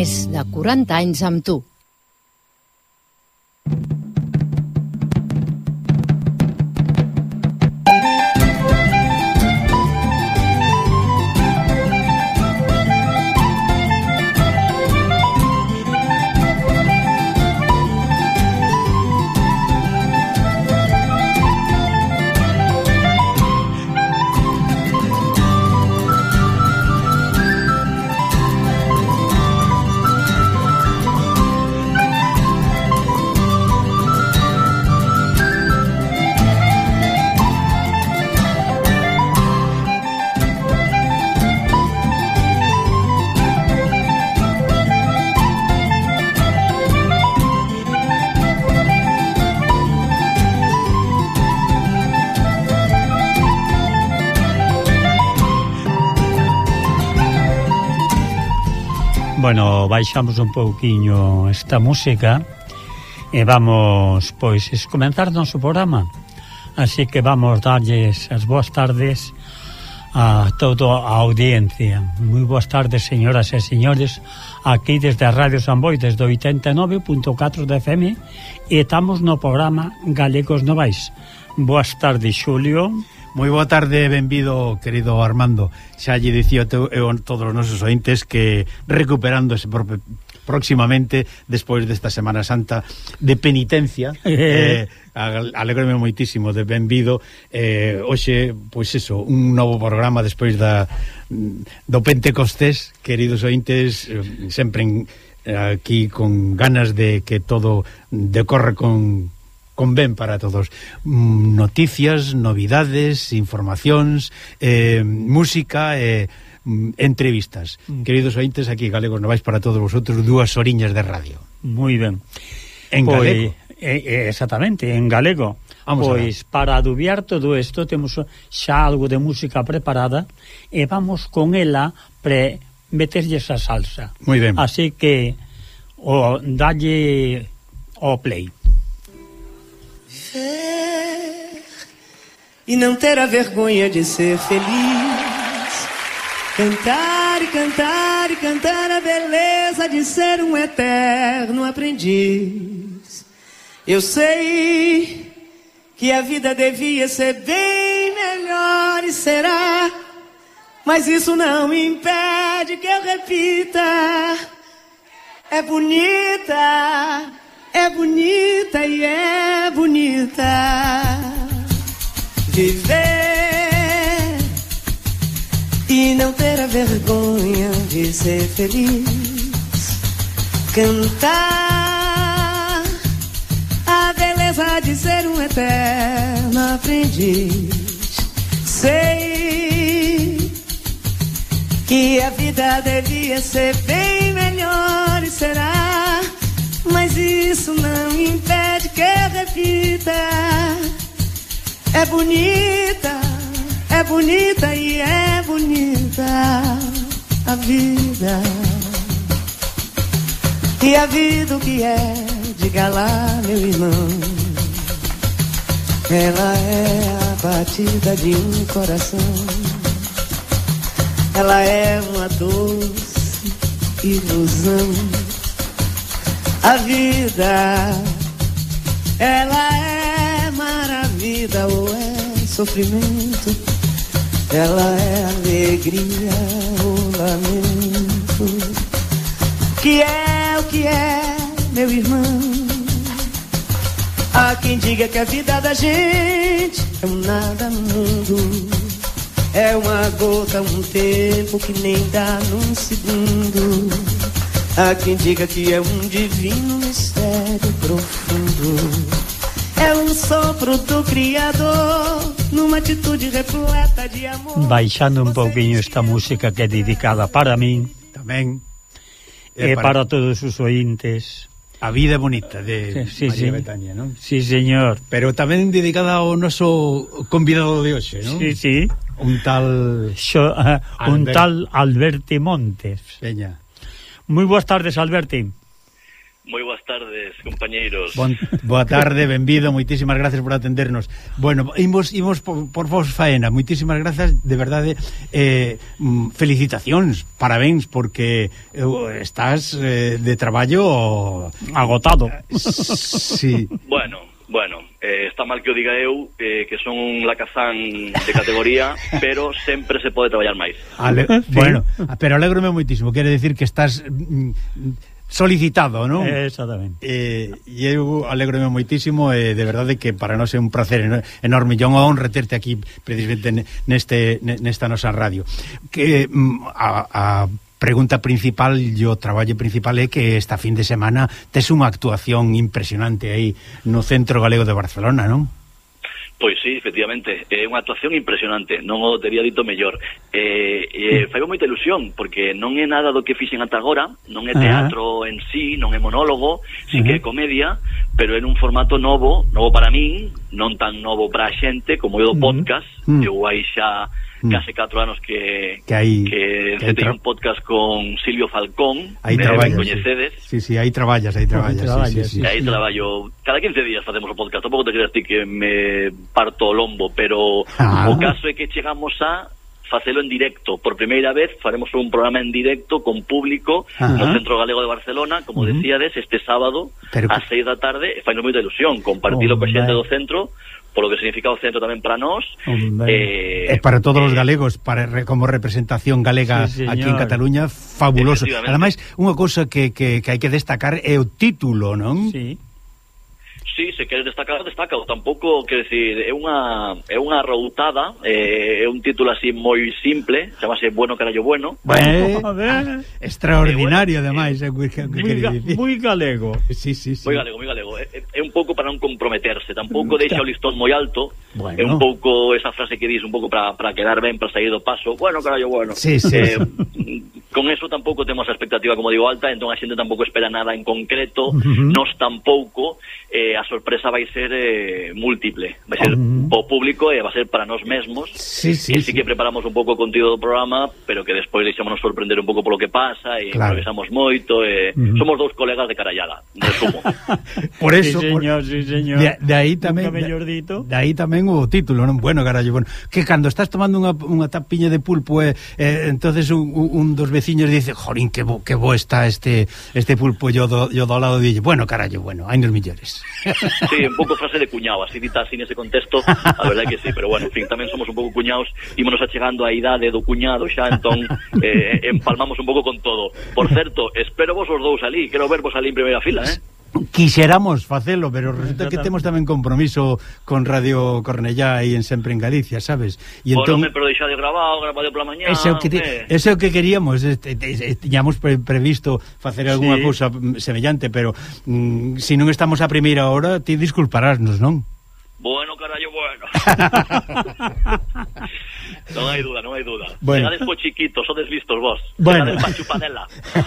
Més de 40 anys amb tu. Bueno, baixamos un pouquiño esta música e vamos, pois, comenzar noso programa. Así que vamos darlles as boas tardes a toda a audiencia. Moi boas tardes, señoras e señores, aquí desde a Radio San Boi, desde 89.4 de FM, e estamos no programa Galegos Novais. Boas tardes, Xulio. Moi boa tarde, benvido, querido Armando. Xa lle dicía eu a todos os nosos ointes que recuperándose próximamente despois desta Semana Santa de penitencia, alegrome moitísimo de benvido. Hoxe, pois eso, un novo programa despois do Pentecostés, queridos ointes, sempre aquí con ganas de que todo decorre con ben para todos. Noticias, novidades, informacións, música e entrevistas. Queridos ointes, aquí Galegos Novais para todos vosotros, 2 horiñas de radio. Moi ben. En galego. Exactamente, en galego. Pois para adubiar todo isto temos xa algo de música preparada e vamos con ela pre meterlle esa salsa. Moi ben. Así que dalle o play. E não ter a vergonha de ser feliz, cantar e cantar e cantar a beleza de ser um eterno aprendiz. Eu sei que a vida devia ser bem melhor e será, mas isso não impede que eu repita: é bonita, é bonita e é bonita viver e não ter a vergonha de ser feliz, cantar a beleza de ser um eterno aprendiz. Sei que a vida devia ser bem melhor e será, mas isso não impede que eu repita: é bonita e é bonita a vida. E a vida o que é, diga lá, meu irmão, ela é a batida de um coração, ela é uma doce ilusão. A vida, ela é maravilha ou é sofrimento, ela é alegria ou lamento. O que é, meu irmão? Há quem diga que a vida da gente é um nada no mundo, é uma gota, um tempo que nem dá num segundo. Há quem diga que é um divino mistério profundo, é um sopro do Criador numa atitude repleta de amor. Baixando un pouquinho esta música que é dedicada para min tamén e para todos os ointes. A vida bonita de María Betaña, non? Sí, señor. Pero tamén dedicada ao noso convidado de hoxe, non? Sí, sí. Un tal Alberti Montes. Peña. Moi boas tardes, Alberti. Moi boas tardes, compañeiros. Boa tarde, benvido, moitísimas gracias por atendernos. Bueno, imos por vos faena. Moitísimas grazas, de verdade. Felicitacións, parabéns, porque estás de traballo agotado. Sí. Bueno, está mal que o diga eu, que son un lacazán de categoría, pero sempre se pode traballar máis. Bueno, pero alégrome moitísimo. Quere decir que estás solicitado, non? Exactamente. E eu alégrome moitísimo, de verdade que para nós é un placer enorme e unha honra terte aquí precisamente nesta nosa radio. Que a pregunta principal e o traballo principal é que esta fin de semana tes unha actuación impresionante aí no Centro Galego de Barcelona, non? Pois sí, efectivamente, é unha actuación impresionante, non o teria dito mellor. Faigo moita ilusión, porque non é nada do que fixen ata agora, non é teatro en sí, non é monólogo, sí que é comedia, pero é nun formato novo para min, non tan novo para a xente como é o podcast. Eu aí xa case 4 anos que un podcast con Silvio Falcón, aí traballas, coñecedes. Sí, aí traballas. Sí. Aí traballo, cada 15 días facemos o podcast, tampouco te creas ti que me parto o lombo, pero o caso é que chegamos a facelo en directo, por primeira vez faremos un programa en directo con público no Centro Galego de Barcelona, como decíades, este sábado ás 6 da tarde, e fai moita ilusión compartilo coa xente do centro, polo que significa o centro tamén para nós, para todos os galegos, como representación galega aquí en Cataluña, fabuloso. Ademais, unha cousa que hai que destacar é o título, non? Sí, se queres destacar, destaca. Tampouco, quer decir, é unha routada, é un título así moi simple, chamase Bueno Carallo Bueno. Extraordinario, ademais, moi galego. Sí. Moi galego. É un pouco para non comprometerse, tampouco deixa o listón moi alto. É un pouco esa frase que dis, un pouco para quedar ben, para sair do paso. Bueno Carallo Bueno. Sí. Con eso tampouco temos a expectativa, como digo, alta, entón a xente tampouco espera nada en concreto, nos tampouco. A sorpresa vai ser múltiple, vai ser o público e vai ser para nós mesmos. Sí que preparamos un pouco o contido do programa, pero que despois deixámonos sorprender un pouco polo que pasa e improvisamos moito, somos dous colegas de carallada, resumo. Por eso, sí, señor. De aí tamén o título, non? Bueno, carallo, bueno, que cando estás tomando unha tapiña de pulpo entonces un dos veciños dice, jorín, que bo está este pulpo, yo do lado dille, bueno, carallo, bueno, hai nos millores. Sí, un pouco frase de cuñado, así dita así nese contexto, a verdade que sí, pero bueno, en fin, tamén somos un pouco cuñados, ímonos achegando a idade do cuñado xa, entón empalmamos un pouco con todo. Por certo, espero vos os dous ali, quero vervos ali en primeira fila, Quixéramos facelo, pero resulta que temos tamén compromiso con Radio Cornellá aí en Sempre en Galicia, sabes? E entón, pero deixade grabado pola mañá. Ese é o que queríamos, tiñamos previsto facer algunha cousa semellante, pero se non estamos a primeira hora, ti disculparásnos, non? Bueno, carallo, bueno. Non hai dúda. Bueno. Chegades po chiquito, sodes listos vos. Bueno. Chegades pa chupanela.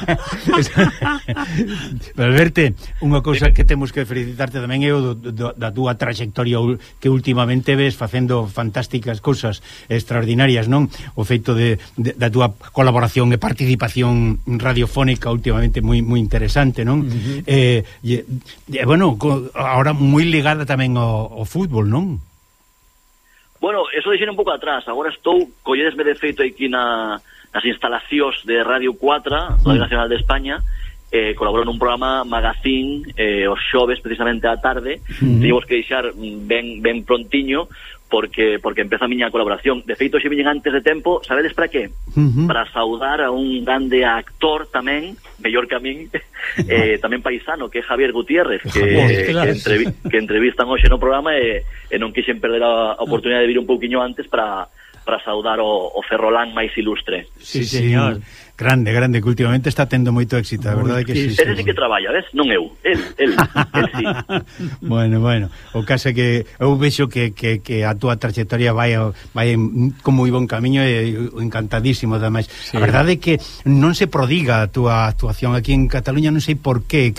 Pero verte, unha cousa que temos que felicitarte tamén é da túa trayectoria que últimamente ves facendo fantásticas cousas extraordinarias, non? O feito da túa colaboración e participación radiofónica últimamente moi interesante, non? Bueno, ahora moi ligada tamén ao fútbol, non? Bueno, eso deixei un pouco atrás. Agora colledesme de feito aquí nas instalacións de Radio 4, Radio Nacional de España, colaboro nun programa magazín os xoves, precisamente á tarde. Teníamos que deixar ben prontiño porque empeza a miña colaboración. De feito, xe viñen antes de tempo, sabedes para qué? Para saudar a un grande actor tamén, mellor que a min, tamén paisano, que é Javier Gutiérrez, que entrevistan hoxe no programa e non quixen perder a oportunidade de vir un pouquiño antes para saudar o ferrolán máis ilustre. Sí, señor. Grande, que últimamente está tendo moito éxito, a verdade que sí. Ese sí que traballa, ves? Non eu, el sí. Bueno, o caso é que eu vexo que a túa trayectoria vai con moi bon camiño e encantadísimo, ademais. Sí. A verdade é que non se prodiga a túa actuación aquí en Cataluña, non sei por qué,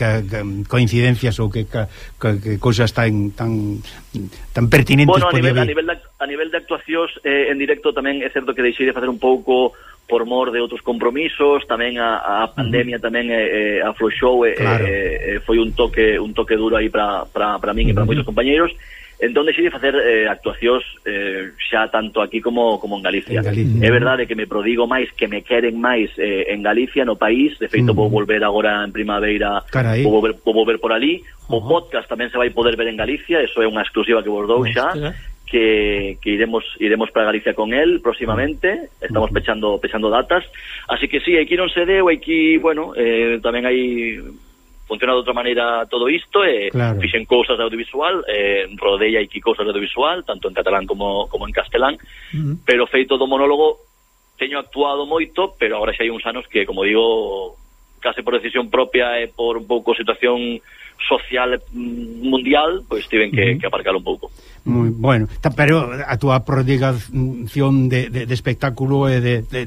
coincidencias ou que cousas tan pertinentes. Bueno, a nivel a nivel de actuacións en directo tamén é certo que deixei de facer un pouco por mor de outros compromisos, tamén a pandemia tamén afloxou, claro. Foi un toque duro aí para min e para moitos compañeiros. Entón deixei de facer actuacións xa tanto aquí como en Galicia. É verdade que me prodigo máis, que me queren máis en Galicia, no país. De feito, vou volver agora en primavera, vou volver por ali. O podcast tamén se vai poder ver en Galicia, eso é unha exclusiva que vos dou xa, que iremos para Galicia con él próximamente. Estamos pechando datas. Así que sí, aquí non se deu, aquí, bueno, tamén hai... funciona de outra maneira todo isto, claro. Fixen cousas de audiovisual, rodei aquí cousas de audiovisual, tanto en catalán como en castelán, pero feito do monólogo teño actuado moito, pero agora xa hai uns anos que, como digo, case por decisión propia e por un pouco situación social mundial, pois tiven que aparcar un pouco. Moi bueno, pero a túa prodigación de espectáculo e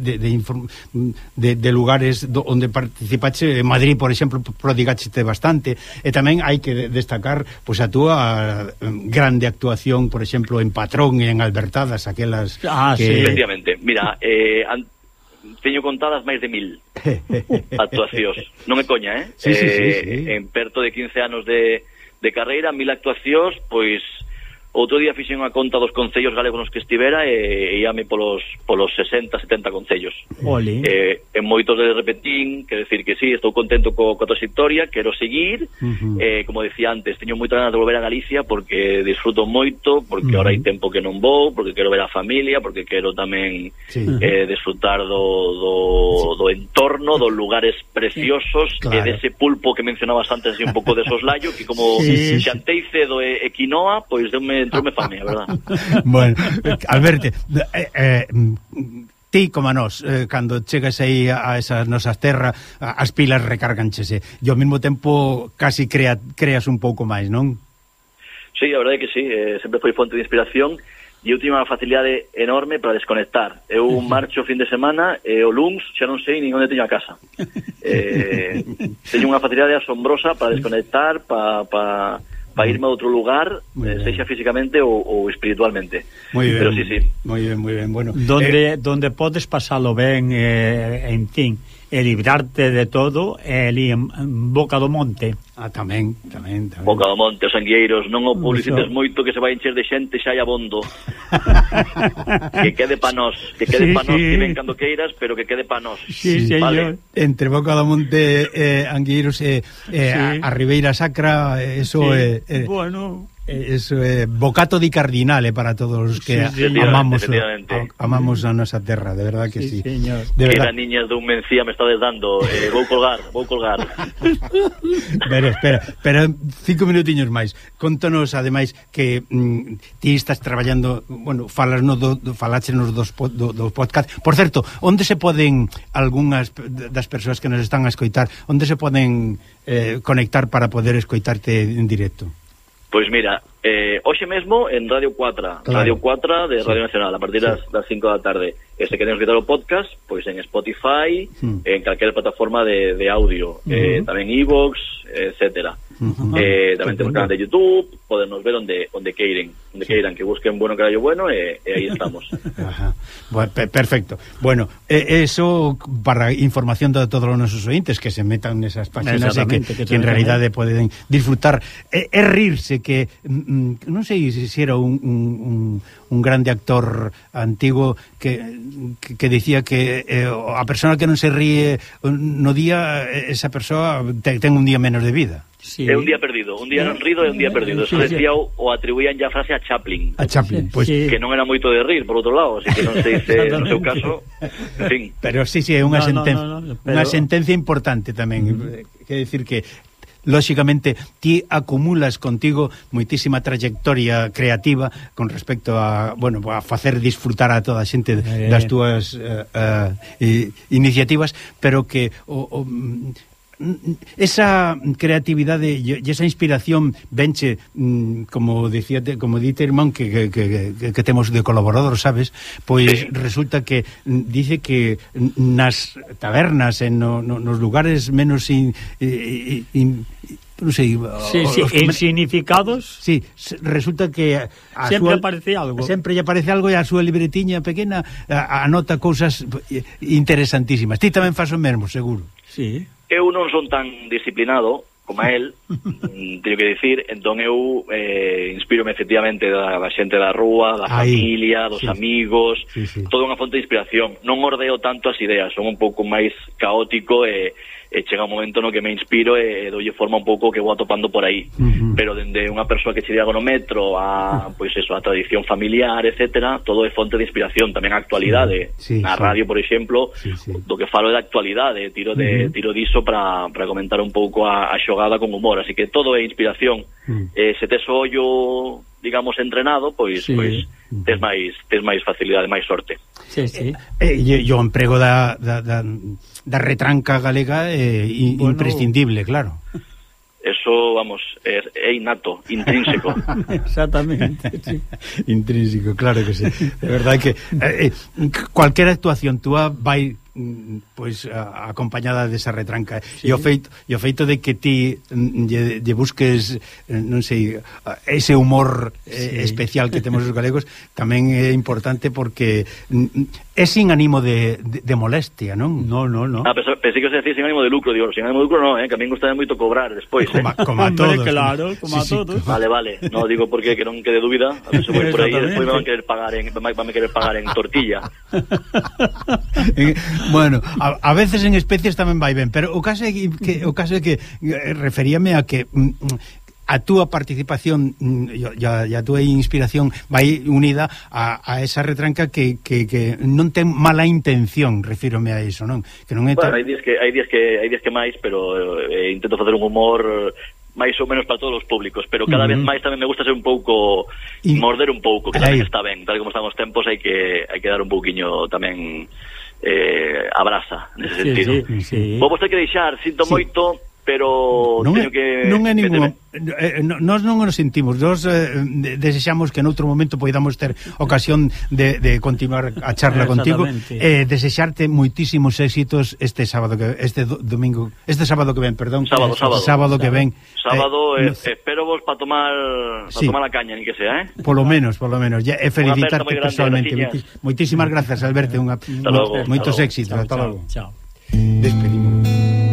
de lugares onde participache, en Madrid, por exemplo, prodigaste bastante, e tamén hai que destacar pois a túa grande actuación, por exemplo, en Patrón e en Albertadas, aquelas que... Sí, efectivamente. Mira, teño contadas máis de 1000 actuacións. Non é coña, Sí. En perto de 15 anos de carreira, 1000 actuacións, pois outro día fixen unha conta dos concellos galegos nos que estivera e íame polos 60-70 concellos. En moitos de repetín, quero decir que sí, estou contento coa trayectoria, quero seguir, como decía antes, teño moita ganas de volver a Galicia porque disfruto moito, porque ahora hai tempo que non vou, porque quero ver a familia, porque quero tamén disfrutar do entorno, dos lugares preciosos, claro. E dese pulpo que mencionabas antes, así un pouco de soslayo, que como xantei cedo e quinoa, pois deume fame, a verdad. Bueno, Alberto, ti como nós, cando chegas aí a esas nosas terras, as pilas recárganchese, e ao mesmo tempo casi creas un pouco máis, non? Sí, a verdade é que sí, sempre foi fonte de inspiración, e eu teño unha facilidade enorme para desconectar. Eu marcho o fin de semana e o luns xa non sei nin onde teño a casa. Teño unha facilidade asombrosa para desconectar, para irme a outro lugar, sexa físicamente ou espiritualmente. Muy bien, pero sí. Moi ben, bueno. Donde podes pasalo ben, en fin, e librarte de todo, ali en Boca do Monte. Tamén. Boca do Monte, os Angueiros, non o publicites moito que se vai encher de xente xa hai abondo. Que quede pa nós, que ven cando queiras, pero que quede pa nós. Sí, vale. Entre Boca do Monte, Angueiros e a Ribeira Sacra, eso é bueno, eso é bocato di cardinale para todos os que amamos a nosa terra, de verdad que sí. Señor. De verdad. Que era niñas dun Mencía me estades dando, vou colgar. Pero 5 minutiños máis. Contanos ademais que ti estás traballando, bueno, faláchenos dos podcast. Por certo, onde se poden algunhas das persoas que nos están a escoitar, onde se poden conectar para poder escoitarte en directo? Pois mira, hoxe mesmo en Radio 4, claro. Radio 4 de Radio Nacional, a partir das 5 da tarde. E se queren escutar o podcast, pois en Spotify, en calquera plataforma de audio, tamén iVoox, etcétera. Tamén temos canal de YouTube, podernos ver onde queiren, que busquen Bueno Carallo Bueno, e aí estamos. Bueno, perfecto. Bueno, eso para información de todos os nosos ointes que se metan nesas páginas e que en realidade poden disfrutar e rirse, que non sei se era un grande actor antigo que dicía que a persona que non se ríe no día, esa persoa ten un día menos de vida. Sí. É un día perdido, un día non rido é un día perdido. Eso decía o atribuían ya a frase a Chaplin. Pois que non era moito de rir, por outro lado, así que non sei se no seu caso, en fin. Pero sí, é unha sentencia importante tamén. Quer decir que lóxicamente ti acumulas contigo moitísima trayectoria creativa con respecto a, bueno, a facer disfrutar a toda a xente das túas iniciativas, pero que esa creatividade e esa inspiración venche, como dite irmán que temos de colaborador, sabes, pois resulta que dice que nas tabernas, nos lugares menos non sei, en significados. Sí, resulta que sempre aparece algo. Sempre lle aparece algo e a súa libretiña pequena anota cousas interesantísimas. Ti tamén fas o mesmo, seguro. Sí. Eu non son tan disciplinado como a él, teño que dicir, entón eu inspírome efectivamente da xente da rúa, da familia, dos amigos, toda unha fonte de inspiración. Non ordeo tanto as ideas, son un pouco máis caótico e chega un momento no que me inspiro e doulle forma un pouco que vou atopando por aí. Pero dende unha persoa que che diago no metro a, pois eso, a tradición familiar, etcétera, todo é fonte de inspiración, tamén a actualidade. Na radio, por exemplo, do que falo é da actualidade, tiro diso para comentar un pouco a xogada con humor, así que todo é inspiración. Se tes o ollo, digamos, entrenado, pois tes máis facilidade, máis sorte. O emprego da retranca galega é imprescindible, claro. Eso, vamos, é innato, intrínseco. Exactamente, sí. Intrínseco, claro que sí. De verdade que cualquier actuación túa vai pois acompañada desa retranca, e o feito de que ti lle busques, non sei, ese humor especial que temos os galegos tamén é importante, porque é sin ánimo de molestia, non? No. Pensei que os decís sin ánimo de lucro, digo, sin ánimo de lucro non, que a mí me gusta moito cobrar despois, como a todos. Claro, como a todos. Vale, no digo porque que non quede dúbida, a ver se voy por aí e despois me van a querer pagar en tortilla. Bueno, a veces en especies tamén vai ben, pero o caso é que referíame a que a túa participación e a túa inspiración vai unida a esa retranca que non ten mala intención, refírome a iso, non? Que non é bueno, hai días que máis, pero intento facer un humor máis ou menos para todos os públicos, pero cada vez máis tamén me gusta ser un pouco morder un pouco, que tamén está ben, tal como están os tempos, hai que dar un pouquiño tamén a brasa nese sentido. Vou ter que deixar, sinto moito, pero non teño que non é ningún nós non nos sentimos, nós desexamos que noutro momento poidamos ter ocasión de continuar a charla contigo, desexarte moitísimos éxitos este sábado que sábado que ven, espero vos para tomar a caña, ni que sea, polo menos, e felicitarte personalmente. Moitísimas grazas, Alberto, moitos éxitos, ata logo. Chao. Despedimos.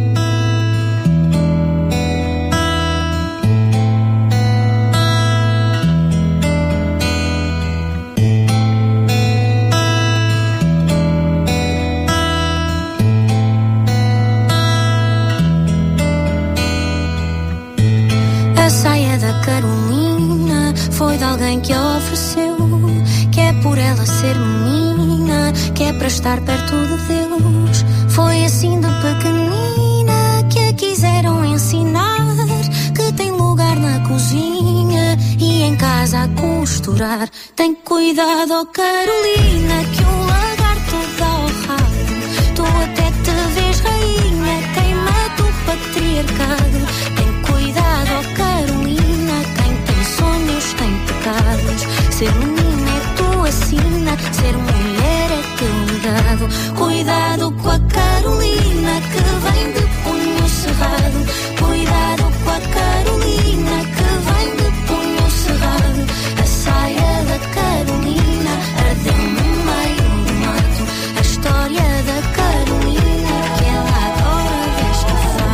Carolina foi de alguém que a ofereceu, que é por ela ser menina, que é para estar perto de Deus. Foi assim de pequenina que a quiseram ensinar, que tem lugar na cozinha e em casa a costurar. Tem cuidado, oh Carolina, que o lagarto dá ao rabo. Tu até te vês rainha, queima-te o patriarcado. Tem cuidado, oh Carolina, quem tem sonhos tem pecados. Ser menina é tua sina, ser mulher é teu legado. Cuidado com a Carolina que vem de punho cerrado. Cuidado com a Carolina que vem de punho cerrado. A saia da Carolina ardeu no meio do mato. A história da Carolina que ela agora veste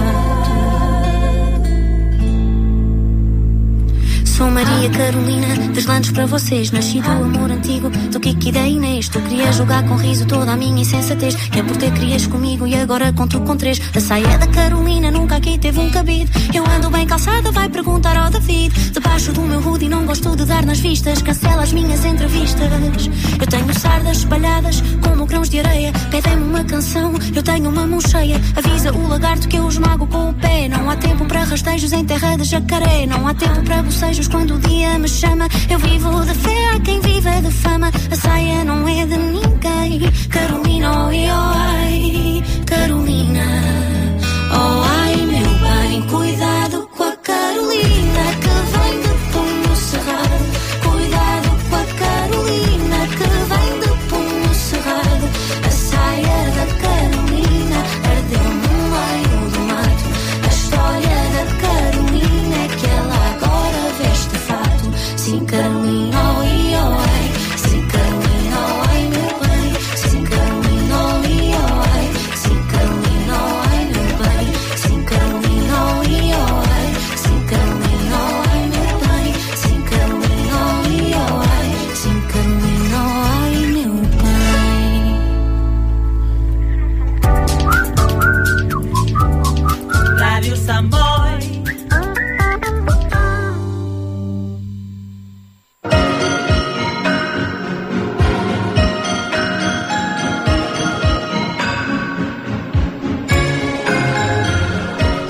fato. Sou Maria Carolina, deslandes para vocês. Nasci do amor antigo, do Kiki da Inês. Tu querias jogar com riso toda a minha insensatez, que é por ter querias comigo e agora conto com três. A saia da Carolina nunca aqui teve um cabide. Eu ando bem calçada, vai perguntar ao David. Debaixo do meu hoodie não gosto de dar nas vistas, cancela as minhas entrevistas. Eu tenho sardas espalhadas como grãos de areia. Pedem-me uma canção, eu tenho uma mão cheia. Avisa o lagarto que eu esmago com o pé. Não há tempo para rastejos em terra de jacaré. Não há tempo para bocejos quando o dia me chama. Eu vivo de fé, há quem viva de fama. A saia não é de ninguém. Carolina, oh, ai, Carolina, oh ai meu bem. Cuidado com a Carolina que vem de punho cerrado. Cuidado com a Carolina que vem de punho cerrado. A saia da Carolina ardeu no meio do mato. A história da Carolina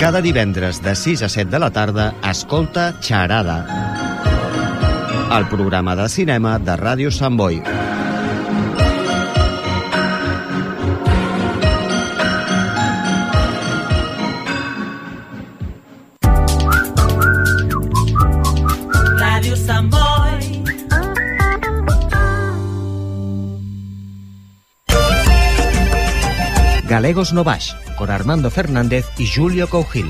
Cada divendres de 6 a 7 de la tarda, escolta Xarada, el programa de cinema de Ràdio Sant Boi. Ràdio Sant Boi. Galegos no Baix, con Armando Fernández y Julio Cougil.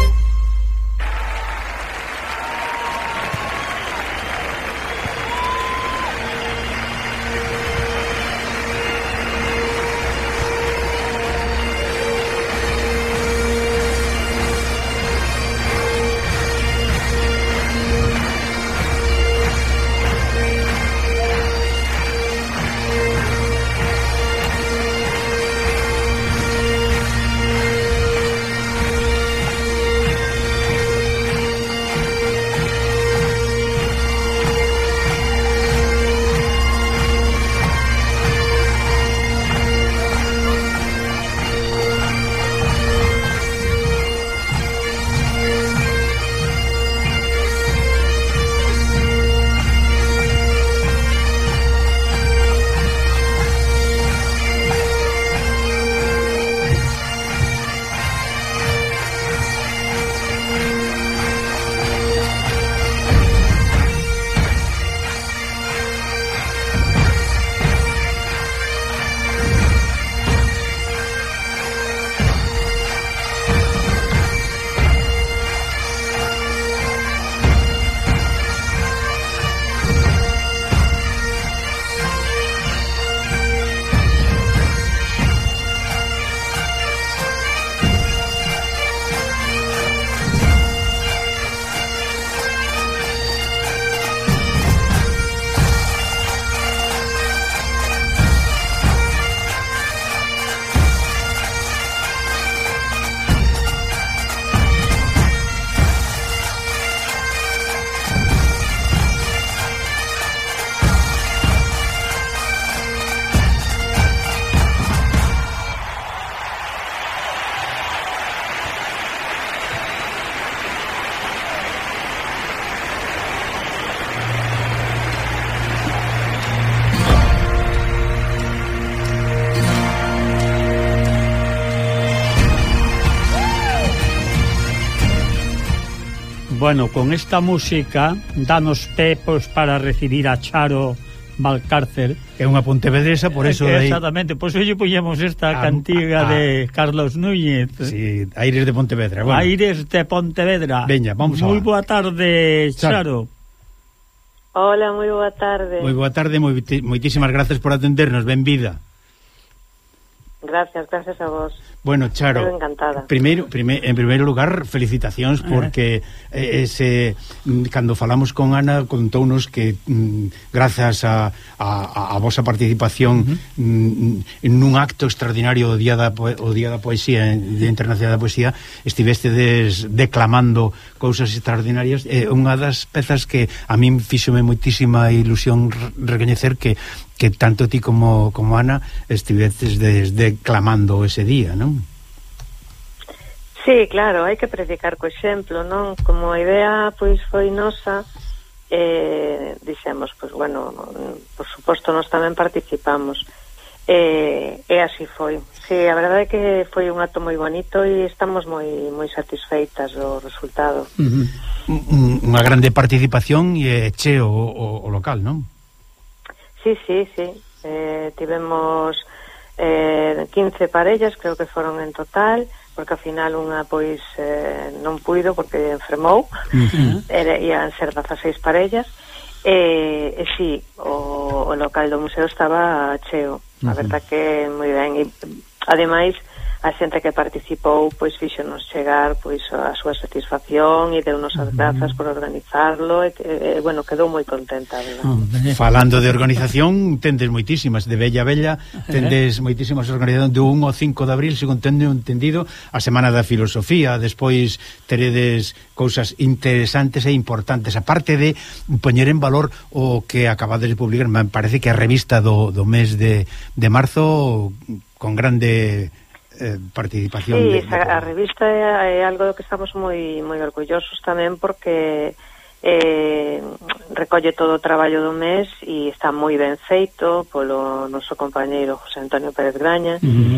Bueno, con esta música danos pé pois para recibir a Charo Valcárcel. É unha pontevedresa, por eso aí... Exactamente, pois hoxe poñemos esta cantiga de Carlos Núñez. Sí, Aires de Pontevedra. Bueno. Aires de Pontevedra. Veña, vamos a... Moi boa tarde, Charo. Hola, moi boa tarde. Moi boa tarde, moitísimas gracias por atendernos, benvida. Gracias a vos. Bueno, Charo, estoy encantada. En primeiro lugar, felicitacións porque cando falamos con Ana contounos que grazas a vosa participación nun acto extraordinario o Día da Poesía, Día Internacional da Poesía, estivestedes declamando cousas extraordinarias. Unha das pezas que a min fíxome moitísima ilusión recoñecer que tanto ti como Ana estivetes declamando ese día, non? Sí, claro, hai que predicar co exemplo, non? Como a idea pois foi nosa, dixemos, pois bueno, por suposto nós tamén participamos, e así foi. Sí, a verdade é que foi un acto moi bonito e estamos moi satisfeitas do resultado. Unha grande participación e cheo o local, non? Sí. Tivemos 15 parellas, creo que foron en total, porque ao final unha pois non puido porque enfermou. Ian ser 16 parellas e sí, o local do museo estaba cheo. A verdad que moi ben, e ademais a xente que participou pois fíxonos chegar pois a súa satisfacción e deunos as grazas por organizarlo e bueno, quedou moi contenta, verdad? Falando de organización, tendes moitísimas, de Bella tendes moitísimas organizacións do 1 ao 5 de abril, segundo teño entendido, a Semana da Filosofía, despois teredes cousas interesantes e importantes, aparte de poñer en valor o que acabades de publicar, me parece que a revista do mes de marzo con grande participación. Sí, a revista é algo que estamos moi orgullosos tamén, porque recolle todo o traballo do mes e está moi ben feito polo noso compañeiro José Antonio Pérez Graña.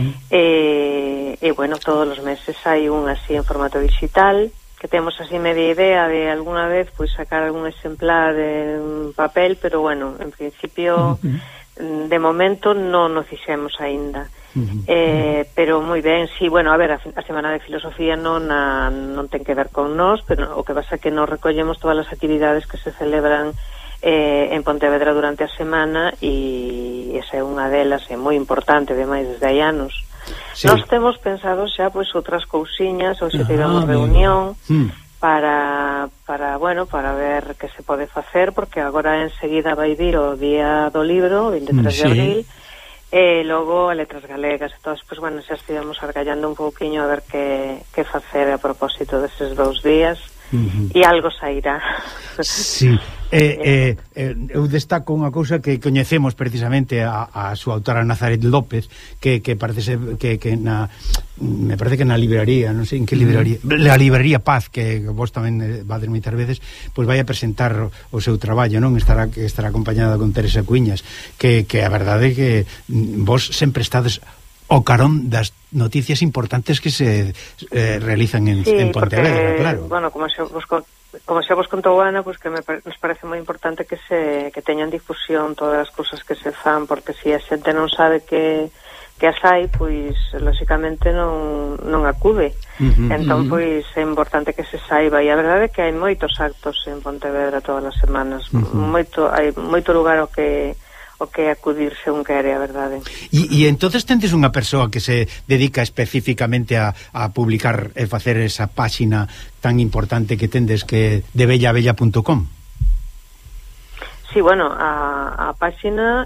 E bueno, todos os meses hai un así en formato digital, que temos así media idea de alguna vez pois sacar algún exemplar en papel, pero bueno, en principio de momento non o fixemos aínda. Pero moi ben, sí, bueno, a ver, a Semana de Filosofía non ten que ver con nós, pero o que pasa é que nos recollemos todas as actividades que se celebran en Pontevedra durante a semana, e esa é unha delas, é moi importante, ademais desde hai anos. Sí. Nós temos pensado xa pois outras cousiñas, ou se tivemos reunión para ver que se pode facer, porque agora enseguida vai vir o Día do Libro, 23 de abril, e logo a Letras Galegas. Entón, pois, bueno, xa estivemos argallando un pouquiño a ver que facer a propósito deses 2 días, e algo sairá. Sí. Eu destaco unha cousa que coñecemos precisamente a súa autora Nazaret López, que parece que me parece que na librería, non sei en que librería, la librería Paz, que vos tamén vades moitas veces, pois vai a presentar o seu traballo, non? Estará acompañada con Teresa Cuiñas, que a verdade é que vos sempre estades o carón das noticias importantes que se realizan en Pontevedra, claro. Bueno, como xa vos contou Ana, pues que nos parece moi importante que teñan difusión todas as cousas que se fan, porque se a xente non sabe que as hai, pois lóxicamente non acude. Entón, pois é importante que se saiba, e a verdade é que hai moitos actos en Pontevedra todas as semanas, hai moito lugar ao que acudir según quere, a verdade. E entonces tendes unha persoa que se dedica especificamente a publicar e facer esa páxina tan importante que tendes, que de bellavella.com. Sí, bueno, a páxina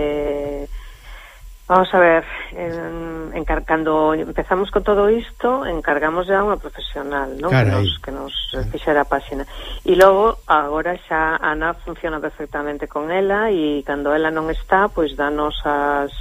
vamos a ver, cando empezamos con todo isto, encargamos ya unha profesional, ¿no? Que nos fixera a páxina. E logo, agora xa Ana funciona perfectamente con ela, e cando ela non está, pois danos as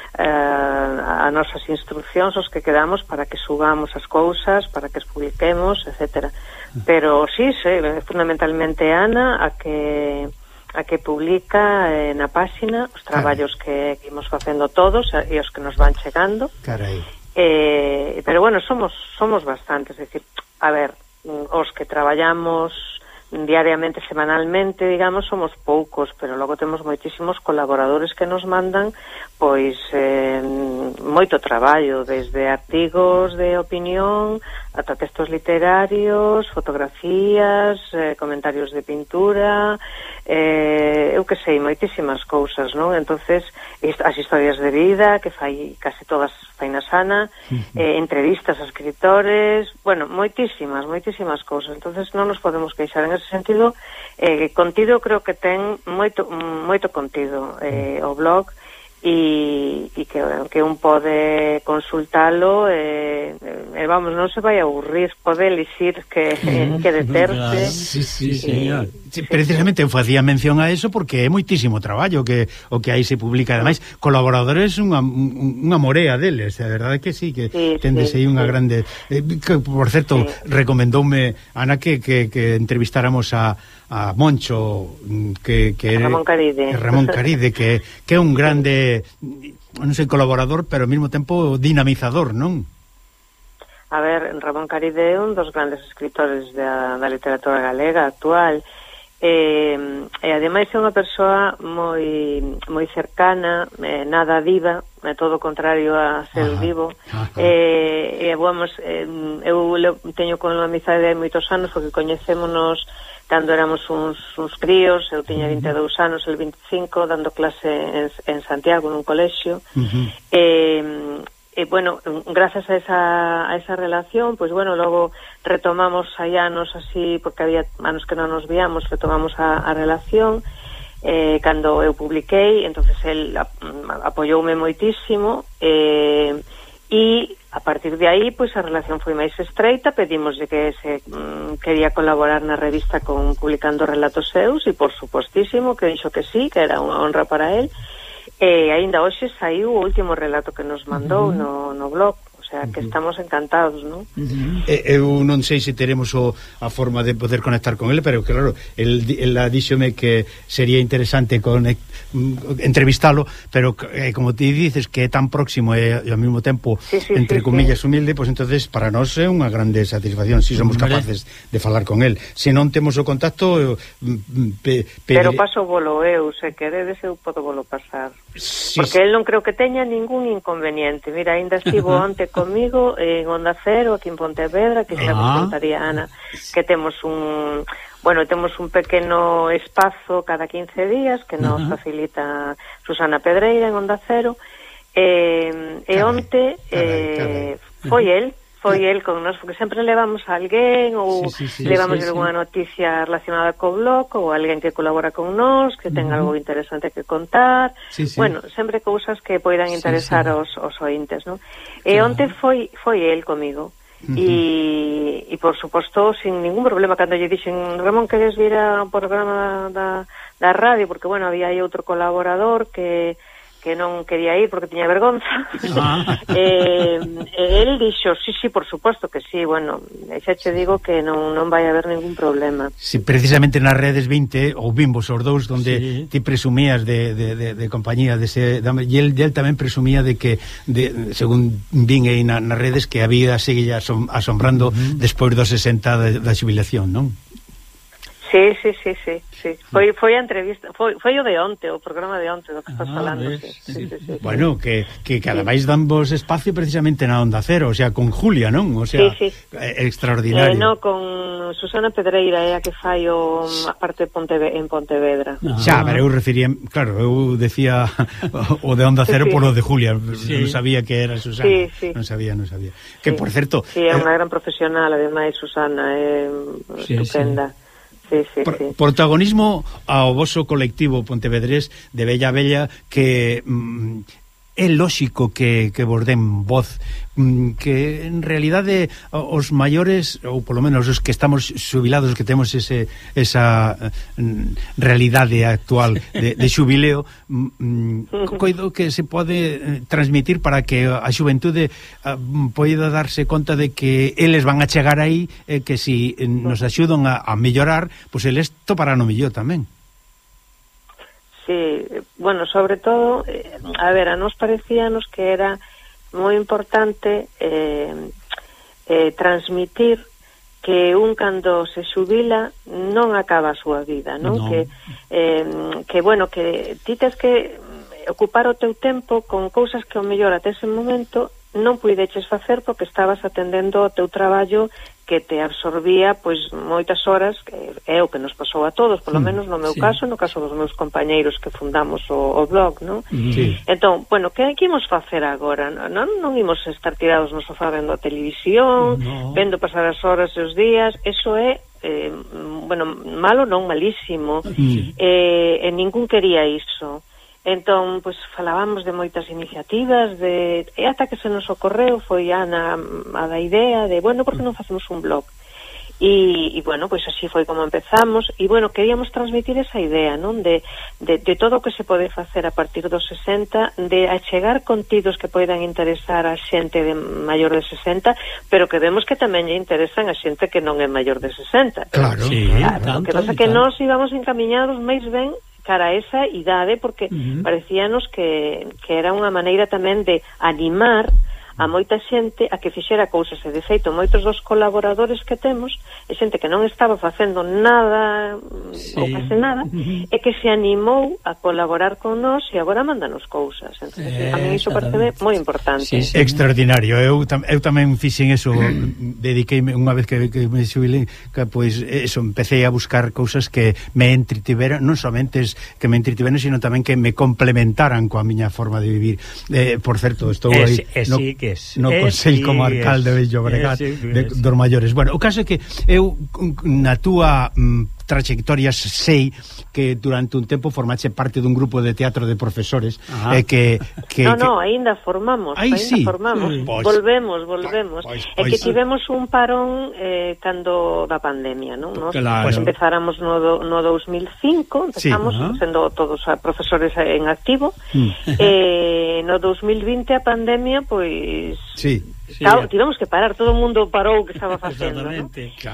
nosas instruccións, os que quedamos para que subamos as cousas, para que as publiquemos, etcétera. Pero sí, fundamentalmente Ana a que publica na páxina os traballos que imos facendo todos e os que nos van chegando. Pero bueno, somos bastantes, es decir, a ver, os que traballamos diariamente, semanalmente, digamos, somos poucos, pero logo temos moitísimos colaboradores que nos mandan pois moito traballo, desde artigos de opinión ata textos literarios, fotografías, comentarios de pintura, eu que sei, moitísimas cousas, non? Entonces, as historias de vida que fai case todas fainas Ana, entrevistas a escritores, bueno, moitísimas cousas. Entonces non nos podemos queixar en ese sentido. Contido, creo que ten moito contido o blog, e que un pode consultalo, vamos, non se vai a aburrir, pode elixir en que deterse. Sí, señor. Precisamente eu facía mención a eso porque é moitísimo traballo o que aí se publica. Ademais, colaboradores unha morea deles, a verdade é que sí, que tendes aí unha grande... que, por certo, recomendoume Ana que entrevistáramos a Moncho, que Ramón Caride, que é un grande, non sei, colaborador, pero ao mesmo tempo dinamizador, non? A ver, Ramón Caride é un dos grandes escritores da literatura galega actual, e ademais é unha persoa moi cercana, nada diva, é todo o contrario a ser vivo. Vamos, eu teño con a amizade de moitos anos, porque coñecémonos cando éramos uns críos. Eu tiña 22 anos, el 25, dando clase en Santiago, nun colexio. Bueno, grazas a esa relación, pois bueno, logo retomamos hai anos así, porque había anos que non nos víamos, retomamos a relación, cando eu publiquei, entonces el apoyoume moitísimo, e a partir de aí, pois a relación foi máis estreita. Pedimoslle que se quería colaborar na revista publicando relatos seus, e por supostísimo que dixo que sí, que era unha honra para él. E aínda hoxe saiu o último relato que nos mandou no blog, o sea, que estamos encantados, non? Eu non sei se teremos a forma de poder conectar con ele, pero claro, ela díxome que sería interesante entrevistalo, pero como ti dices que é tan próximo e ao mesmo tempo entre comillas humilde, pois entonces para nós é unha grande satisfacción se somos capaces de falar con el. Se non temos o contacto pero paso volo eu, se queredes eu podo volo pasar, porque el non creo que teña ningún inconveniente. Mira, ainda estivo onte comigo en Onda Cero aquí en Pontevedra, que xa vos contaría Ana, que temos un pequeno espazo cada 15 días que nos facilita Susana Pedreira en Onda Cero, e onte foi el con nós, porque sempre levamos a alguén ou levamos algunha noticia relacionada co blog ou alguén que colabora con nós, que ten algo interesante que contar, bueno, sempre cousas que poidan interesar aos ointes, non? E onte foi el comigo. E por suposto sin ningún problema, cando lle dixen Ramón, queres vir ao programa da radio, porque bueno, había aí outro colaborador que non quería ir porque tiña vergonza. El dixo, sí, por suposto que sí, bueno, xa te digo que non vai haber ningún problema. Sí, precisamente nas redes 20 ou vimos os dous donde ti presumías de compañía e el tamén presumía de que según vin aí nas redes que a vida sigue asombrando despois dos 60 da xubilación, non? Sí. Foi a entrevista, foi o de onte, o programa de onte do que estás falando. Sí. Bueno, que ademais dan vos espacio precisamente na Onda Cero, o sea, con Julia, non? O sea, extraordinario. No, con Susana Pedreira, a que fai a parte en Pontevedra. Xa, pero eu refería, claro, eu decía o de Onda Cero por o de Julia, non sabía que era Susana. Non sabía. Que, por certo... Sí, é unha gran profesional, ademais, Susana, é estupenda. Sí. Protagonismo ao voso colectivo pontevedrés de Bella Bella, que é lóxico que vos den voz, que en realidade os maiores, ou polo menos os que estamos xubilados, que temos esa realidade actual de xubileo, coido que se pode transmitir para que a xuventude poida darse conta de que eles van a chegar aí, que si nos axudan a mellorar, pois eles toparán o millón tamén. Sí, bueno, sobre todo, a ver, a nos parecíanos que era moi importante transmitir que un cando se xubila non acaba a súa vida, non? Que bueno, que ti tes que ocupar o teu tempo con cousas que o mellor até ese momento non puideches facer porque estabas atendendo o teu traballo que te absorbía pois moitas horas, que é o que nos pasou a todos, polo menos no meu caso, no caso dos meus compañeiros que fundamos o blog, non? Entón, bueno, que imos facer agora? Non imos estar tirados no sofá vendo a televisión, vendo pasar as horas e os días, eso é bueno, malo non, malísimo, e ningún quería iso. Entón, pois, falábamos de moitas iniciativas, e ata que se nos ocorreu foi Ana a da idea de, bueno, por que non facemos un blog? E bueno, pois así foi como empezamos, e bueno, queríamos transmitir esa idea, non? De todo o que se pode facer a partir dos 60, de achegar contidos que poidan interesar a xente de maior de 60, pero que vemos que tamén lle interesan a xente que non é maior de 60. Claro, o que pasa que nós íbamos encamiñados máis ben cara a esa idade, porque parecíanos que era unha maneira tamén de animar a moita xente a que fixera cousas, e de feito moitos dos colaboradores que temos é xente que non estaba facendo nada ou case nada, e que se animou a colaborar con nós e agora mándanos cousas. Entón, a mí iso parece moi importante. Extraordinario. Eu tamén fixen eso, dediqueime unha vez que me xubilei, que pois eso, empecé a buscar cousas que me entretiveran, non somente que me entretiveran, sino tamén que me complementaran coa miña forma de vivir. Por certo, estou aí no Consello como alcalde de Llobregat dos maiores. Bueno, o caso é que eu na túa trayectorias sei que durante un tempo formache parte dun grupo de teatro de profesores que No, aínda formamos, volvemos. É que tivemos un parón cando da pandemia, non? Nos empezáramos no 2005, empezamos sendo todos profesores en activo, no 2020 a pandemia, pois tivemos que parar, todo o mundo parou o que estaba facendo, non?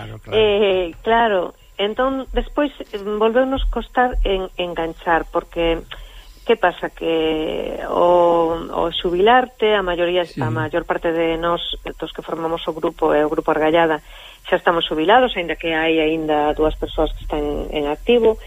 Claro, entón despois volveunos costar enganchar, porque que pasa? Que o xubilarte, a maior parte de nós, dos que formamos o grupo e o grupo Argallada, xa estamos xubilados, aínda que hai aínda 2 persoas que están en activo.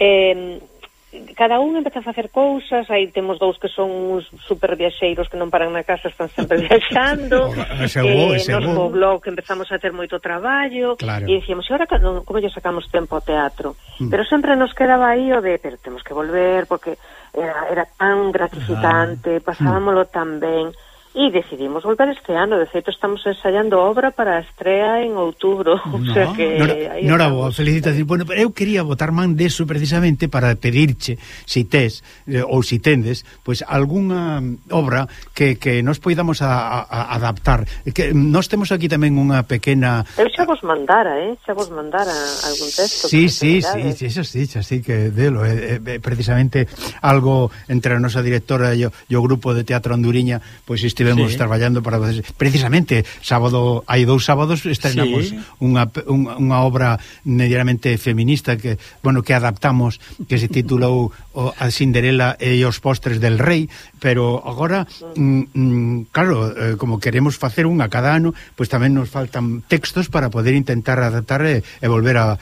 Cada un empeza a facer cousas, aí temos 2 que son uns super viaxeiros que non paran na casa, están sempre viaxando. Nos co blog empezamos a ter moito traballo, e dicíamos, e agora como lle sacamos tempo ao teatro? Pero sempre nos quedaba aí o de, pero temos que volver, porque era tan gratificante, pasábamolo tan ben, e decidimos volver este ano. De feito, estamos ensaiando obra para a estrea en outubro. O sea que Nora boa, felicitacións. Bueno, eu quería botar man deso precisamente para pedirche si tes ou si tendes pois algunha obra que nos poidamos adaptar. Que nós temos aquí tamén unha pequena... Eu xa vos mandara algún texto. Sí, eso sí, así que delo, precisamente algo entre a nosa directora e o grupo de teatro Anduriña, pois estivemos traballando para precisamente hai 2 sábados estrenamos unha obra medianamente feminista que adaptamos, que se titulou A Cinderela e os postres del rei, pero agora claro, como queremos facer unha cada ano, pois tamén nos faltan textos para poder intentar adaptar e volver a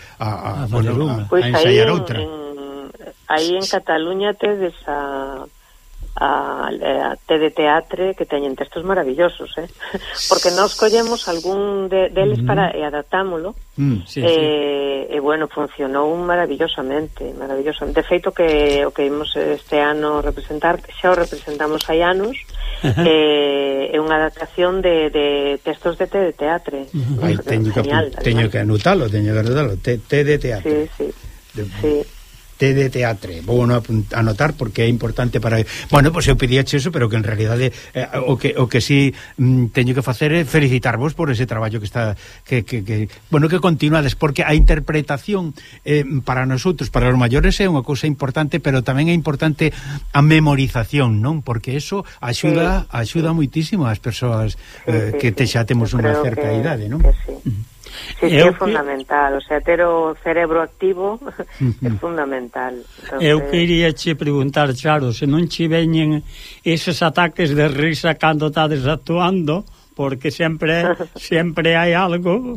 ensaiar outra. Aí en Cataluña tedes a TD Teatre, que teñen textos maravillosos, porque nós collemos algún deles para e adaptámolo, e bueno, funcionou maravillosamente. De feito, que o que imos este ano representar, xa o representamos hai anos, é unha adaptación de textos de TD Teatre. Teño que anotalo, TD Teatre. Sí. TD Teatre, vou anotar porque é importante para... Bueno, pois eu pedíache eso, pero que en realidade o que sí teño que facer é felicitarvos por ese traballo que está que continuades, porque a interpretación para nosotros, para os maiores é unha cousa importante, pero tamén é importante a memorización, non? Porque eso axuda moitísimo ás persoas que xa temos unha certa idade, non? Sí, é fundamental, o sea, ter o cerebro activo é fundamental. Entonces... Eu quería che preguntar, Charo, se non che veñen esos ataques de risa cando estades actuando, porque sempre hai algo.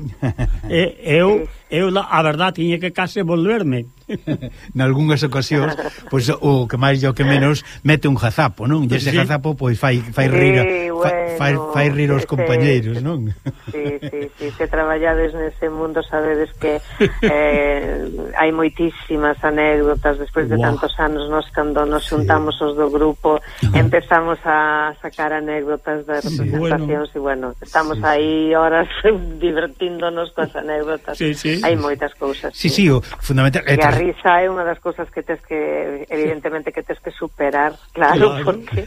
Eu a verdad, tiña que case volverme. Nalgúnhas ocasións, pois o que máis e o que menos mete un jazapo, non? E ese jazapo pois fai rir fai rir os compañeiros, non? Sí, se traballades nese mundo sabedes que hai moitísimas anécdotas despois de tantos anos. Nós cando nos xuntamos os do grupo empezamos a sacar anécdotas das representacións e bueno, estamos aí horas divertíndonos coas anécdotas. Hai moitas cousas. Sí, o fundamental e a risa é unha das cousas que tes que evidentemente que tes que superar, claro. Porque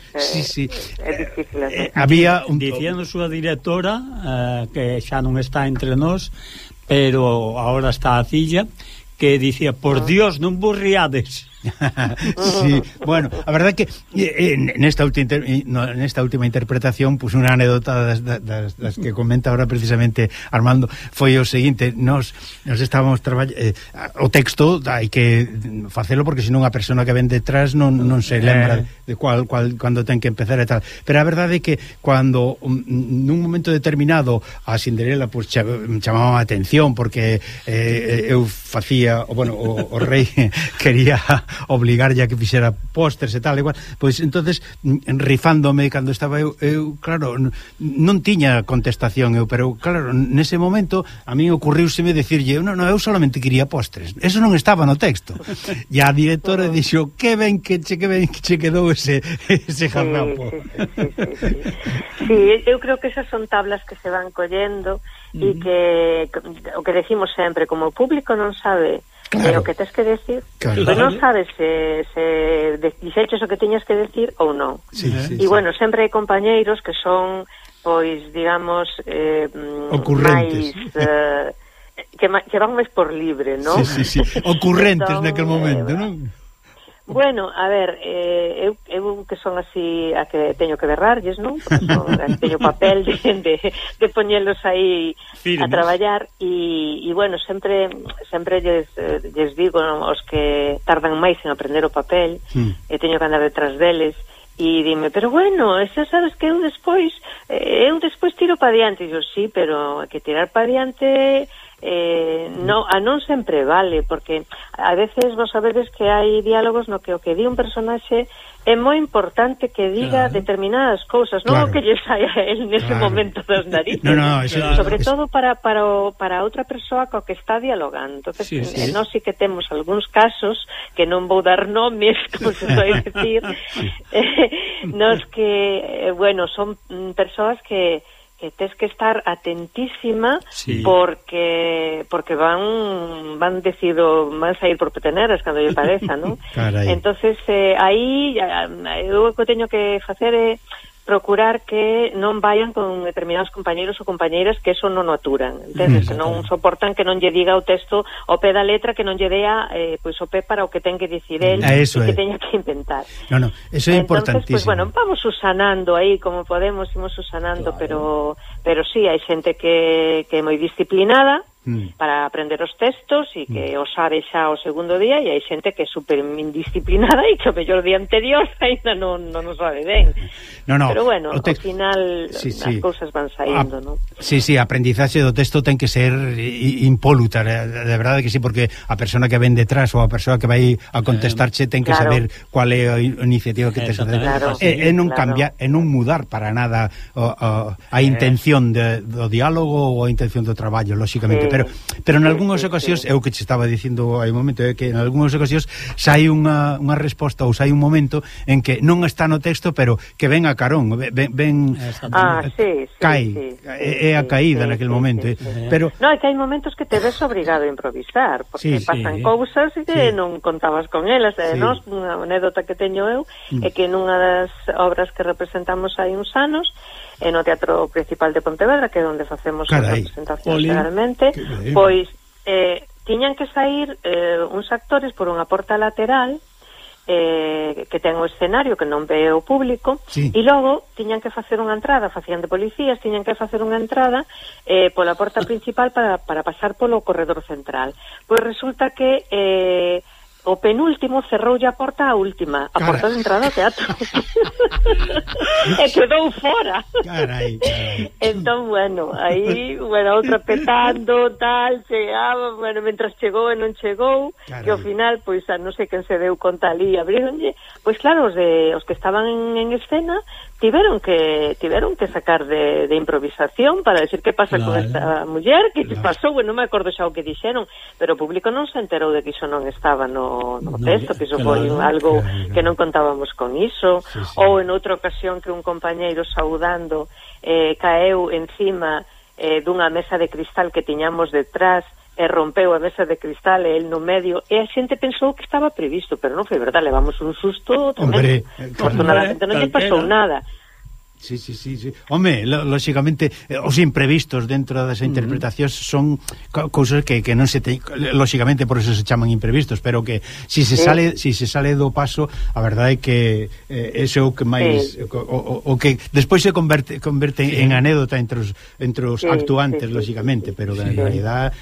é difícil. Había dicendo súa directora que xa non está entre nós, pero agora está a filla, que dicía, por Dios, non vos riades. Sí, bueno, a verdade que nesta última interpretación, pues unha anécdota das que comenta ahora precisamente Armando, foi o seguinte: nos estábamos traballando o texto, hai que facelo porque senón a persona que ven detrás non se lembra de cando ten que empezar e tal, pero a verdade é que cando nun momento determinado a Cinderela pues chamaba a atención porque eu facía, o rei quería obligarlle a que fixera pósters e tal, igual, pois entonces rifándome cando estaba eu claro, non tiña contestación eu, pero claro, nese momento a mí ocurriuseme dicirlle, non, eu solamente quería postres, eso non estaba no texto. E a directora dixo, que ben que che quedou ese jarrapo. Sí, eu creo que esas son tablas que se van collendo e que o que decimos sempre, como o público non sabe o que tens que decir, pues non sabes se dixeches o que tiñas que decir ou non. E bueno, sempre hai compañeiros que son, pois, digamos, ocurrentes, máis que van máis por libre, non? Sí. Ocurrentes naquel momento, non? Bueno, a ver, eu que son así a que teño que berrarlles, non? Porque teño papel de poñelos aí firmes a traballar e bueno, sempre lles digo, non, os que tardan máis en aprender o papel, e teño que andar detrás deles, e dime, pero bueno, xa sabes que eu despois tiro pa diante. E eu, sí, pero que tirar pa diante non sempre vale, porque a veces vos sabedes que hai diálogos no que o que di un personaxe é moi importante que diga determinadas cousas, non o que lle sai a él nese momento das narices, sobre todo para outra persoa coa que está dialogando. Entonces, nós sí que temos algúns casos que non vou dar nomes, como se vai decir, nos que, bueno, son persoas que tes que estar atentísima porque van sair por peteneras cando lle pareza, non? Entonces aí eu o que teño que facer é procurar que non vayan con determinados compañeros ou compañeiras que eso non o aturan, entendes? Que non soportan que non lle diga o texto o pé da letra, que non lle dea pois o pé para o que ten que dicir el e que teña que inventar. No, eso é importantísimo. Pues bueno, vamos usanando aí como podemos, imos usanando, pero sí, hai xente que é moi disciplinada para aprender os textos e que o sabe xa o segundo día, e hai xente que é super indisciplinada e que o mellor día anterior ainda non o sabe ben. Pero bueno, ao final as cousas van saindo, non? Sí, a aprendizaxe do texto ten que ser impoluta, de verdade que sí, porque a persona que ven detrás ou a persona que vai a contestarche ten que saber cual é a iniciativa que tes a hacer. E non cambiar, e non mudar para nada a intención do diálogo ou a intención do traballo, lóxicamente. Pero en algunhas ocasións, é o que che estaba dicindo hai un momento, é que en algunhas ocasións sai unha resposta ou sai un momento en que non está no texto, pero que ven a carón, ven cae, é a caída naquel momento. Pero non, é que hai momentos que te ves obrigado a improvisar, porque pasan cousas que non contabas con elas. Nós, unha anécdota que teño eu é que nunha das obras que representamos hai uns anos, no Teatro Principal de Pontevedra, que é onde facemos as representacións generalmente, pois tiñan que sair uns actores por unha porta lateral que ten o escenario que non ve o público, e logo tiñan que facer unha entrada, facían de policías, tiñan que facer unha entrada pola porta principal para pasar polo corredor central. Pois resulta que o penúltimo cerroulle a porta a última, a porta de entrada ao teatro. E quedou fora. Entón, bueno, aí, outra petando, tal, chegaba, mentras chegou e non chegou, que ao final, pois, non sei quen se deu conta ali, abríronlle, pois claro, os que estaban en escena tiveron que sacar de improvisación para decir que pasa con esta muller, que pasou, non me acordo xa o que dixeron, pero o público non se enterou de que iso non estaba no texto, que iso foi algo que non contábamos con iso, ou en outra ocasión que un compañeiro saudando caeu encima dunha mesa de cristal que tiñamos detrás e rompeu a mesa de cristal e el no medio, e a xente pensou que estaba previsto, pero non foi verdade, levamos un susto tremendo. Afortunadamente non lle pasou nada. Sí. Home, lóxicamente os imprevistos dentro das interpretacións son cousas que non se lóxicamente por eso se chaman imprevistos, pero que si se sale do paso, a verdade é que eso é o que máis o que despois se converte en anécdota entre os actuantes, lóxicamente, pero en realidad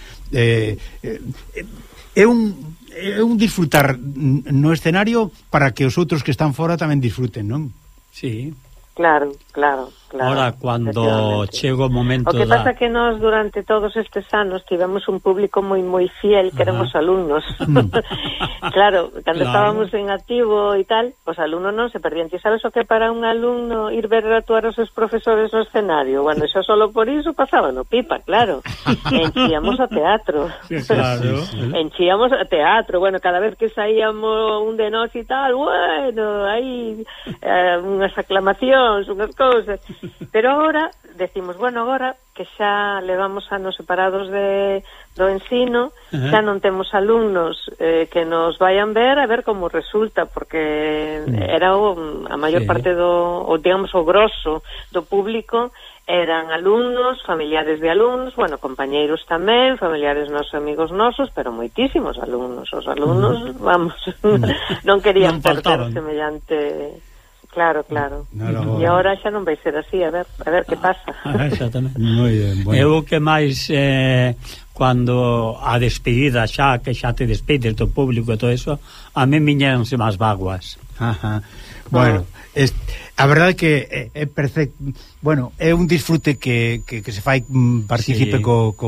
é un disfrutar no escenario para que os outros que están fora tamén disfruten, non? Sí. Claro. claro. Ahora, cuando chega o momento o que pasa que nós durante todos estes anos tivemos un público moi fiel, que eran os alumnos. Claro, cando estábamos en activo e tal, os alumnos non se perdían. Ti sabes o que para un alumno ir ver actuar os seus profesores no escenario? Bueno, xa solo por iso pasaba no pipa, claro. Enchíamos o teatro. Claro. Enchíamos o teatro. Bueno, cada vez que saíamos un de nós e tal, bueno, aí unhas aclamacións, unhas cousas. Pero agora decimos, bueno, agora que xa levamos anos separados do ensino, xa non temos alumnos que nos vayan ver a ver como resulta, porque era a maior parte o digamos o grosso do público eran alumnos, familiares de alumnos, bueno, compañeiros tamén, familiares nosos, amigos nosos, pero moitísimos alumnos. Os alumnos, vamos, non querían perder semellante. Claro. E agora xa non vai ser así, a ver que pasa. Exactamente. Moi ben, bueno. Eu que máis cando a despedida xa te despides do público e todo eso, a mí miñéronse máis vaguas. Bueno, a verdade que é perfecto. Bueno, é un disfrute que se fai participe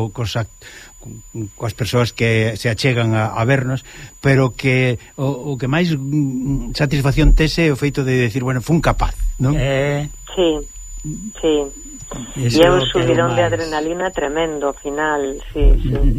coas persoas que se achegan a vernos, pero que o que máis satisfacción tese é o feito de decir, bueno, fun capaz, non? Sí. E é un subidón de adrenalina tremendo ao final, sí.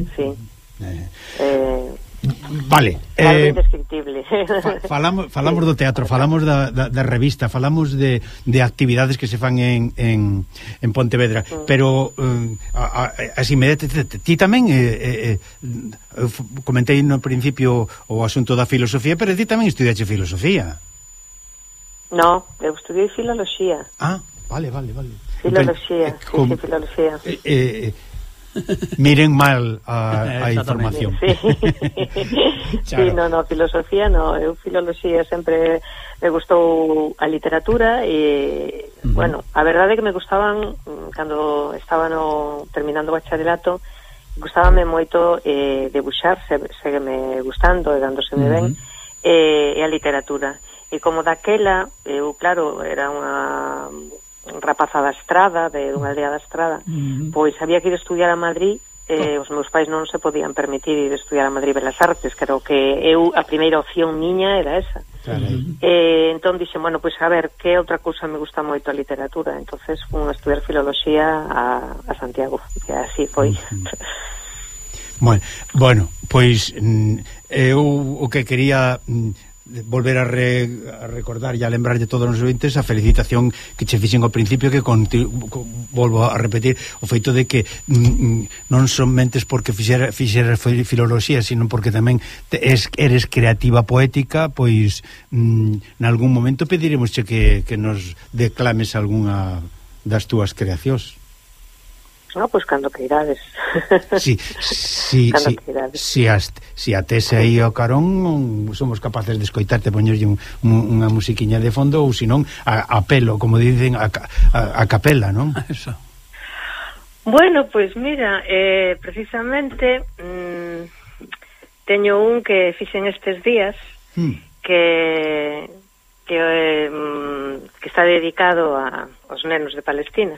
Vale, algo indescriptible. Falamos do teatro, falamos da revista, falamos de actividades que se fan en Pontevedra, pero así inmediatamente ti tamén comentei no principio o asunto da filosofía, pero ti tamén estudiaste filosofía. No, eu estudiei filoloxía. Vale. Filoloxía, sí, filoloxía. Miren mal a información. Sí. Sí, no, filosofía no, eu filoloxía sempre me gustou a literatura e, bueno, a verdade é que me gustaban cando estaba terminando o bacharelato, gustábame moito debuxar, segueme gustando e dándoseme ben, e a literatura. E como daquela, eu, claro, era unha rapaza da Estrada, de unha aldea da Estrada, pois había que ir estudiar a Madrid, os meus pais non se podían permitir ir estudiar a Madrid Belas Artes, que era o que a primeira opción miña era esa. Entón dixen, bueno, pois a ver, que outra cousa me gusta moito a literatura, entonces fun a estudiar filoloxía a Santiago, que así foi. Bueno, pois eu o que quería volver a recordar e a lembrar de todos os ouvintes a felicitación que che fixen ao principio, que volvo a repetir o feito de que non somente porque fixeras filoloxía, sino porque tamén eres creativa poética, pois nalgún momento pediremos que nos declames algunha das túas creacións. No, pois cando que irades. Si a tese aí ao carón somos capaces de escoitarte, poñerlle unha musiquiña de fondo, ou senón a pelo, como dicen, a capela, non? Eso. Bueno, pois mira, precisamente teño un que fixen estes días que está dedicado aos nenos de Palestina.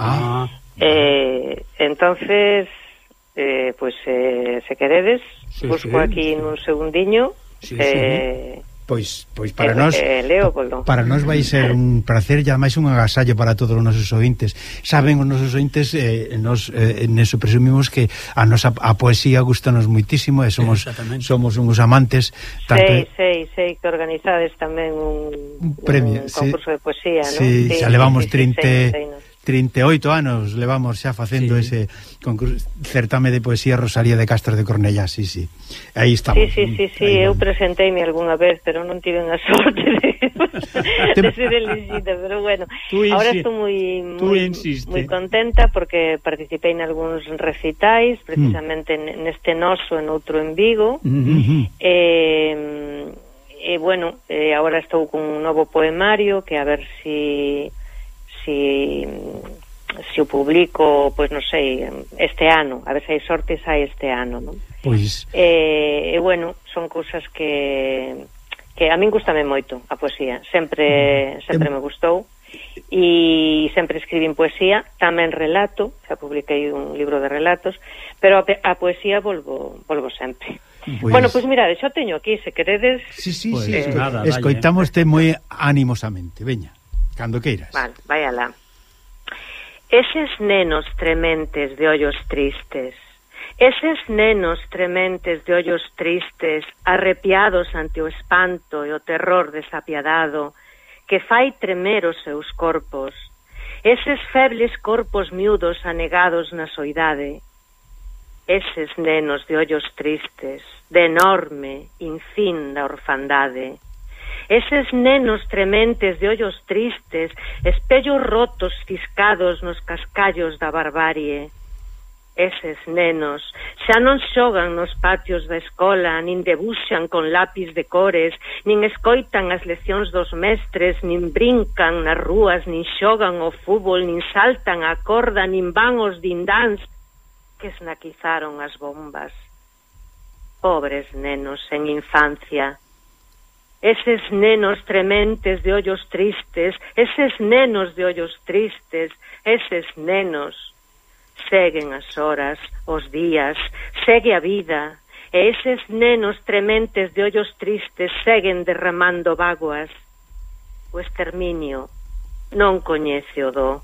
Entonces pues se queredes busco aquí nun segundiño pois para nós Leopoldo. Para nós vai ser un placer e ademais un agasallo para todos os nosos ointes. Saben os nosos ointes, nos neso presumimos que a nosa a poesía gustanos muitísimo e somos uns amantes tanto sei que organizades tamén un premio, un concurso de poesía, ¿no? Sí, xa levamos 38 anos levamos xa facendo ese concurso, certame de poesía Rosalía de Castro de Cornellá, sí. Aí estamos. Sí, eu presenteime algunha vez, pero non tive a sorte de ser elegida, pero bueno, ahora estou moi contenta porque participei en algúns recitais, precisamente neste noso, en outro en Vigo, e bueno, agora estou con un novo poemario que a ver si o publico, pois non sei, este ano, a ver se hai sorte sai este ano, non? Pois bueno, son cousas que a min gustame moito a poesía, sempre me gustou. e sempre escribín poesía, tamén relato, xa publiquei un libro de relatos, pero a poesía volvo sempre. Bueno, pois mirade, xa teño aquí, se queredes... Sí, escoitámoste moi animosamente, veña, cando queiras. Vale, vai alá. Eses nenos trementes de ollos tristes, eses nenos trementes de ollos tristes, arrepiados ante o espanto e o terror desapiadado, que fai tremer os seus corpos, eses febles corpos miúdos anegados na soidade, eses nenos de ollos tristes, de enorme, infinda orfandade, eses nenos trementes de ollos tristes, espellos rotos fiscados nos cascallos da barbarie, eses nenos xa non xogan nos patios da escola, nin debuxan con lápis de cores, nin escoitan as leccións dos mestres, nin brincan nas rúas, nin xogan ao fútbol, nin saltan a corda, nin van aos dindáns que esnaquizaron as bombas. Pobres nenos en infancia, eses nenos trementes de ollos tristes, eses nenos de ollos tristes, eses nenos. Seguen as horas, os días, segue a vida, e eses nenos trementes de ollos tristes seguen derramando vaguas. O exterminio non coñece o do.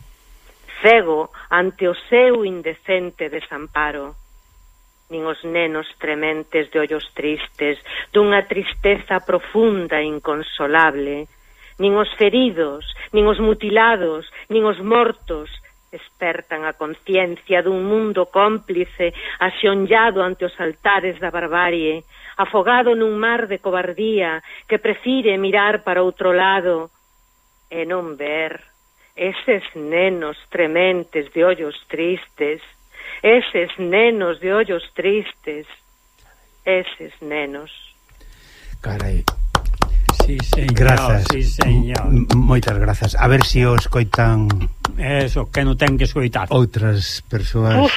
Cego ante o seu indecente desamparo, nin os nenos trementes de ollos tristes, dunha tristeza profunda e inconsolable, nin os feridos, nin os mutilados, nin os mortos, despertan a conciencia dun mundo cómplice axonllado ante os altares da barbarie, afogado nun mar de cobardía que prefire mirar para outro lado e non ver eses nenos trementes de ollos tristes, eses nenos de ollos tristes, eses nenos. Carai. Sí, señor. Grazas. Sí, señor. Moitas grazas. A ver se o escoitan eso, que non ten que escoitar outras persoas.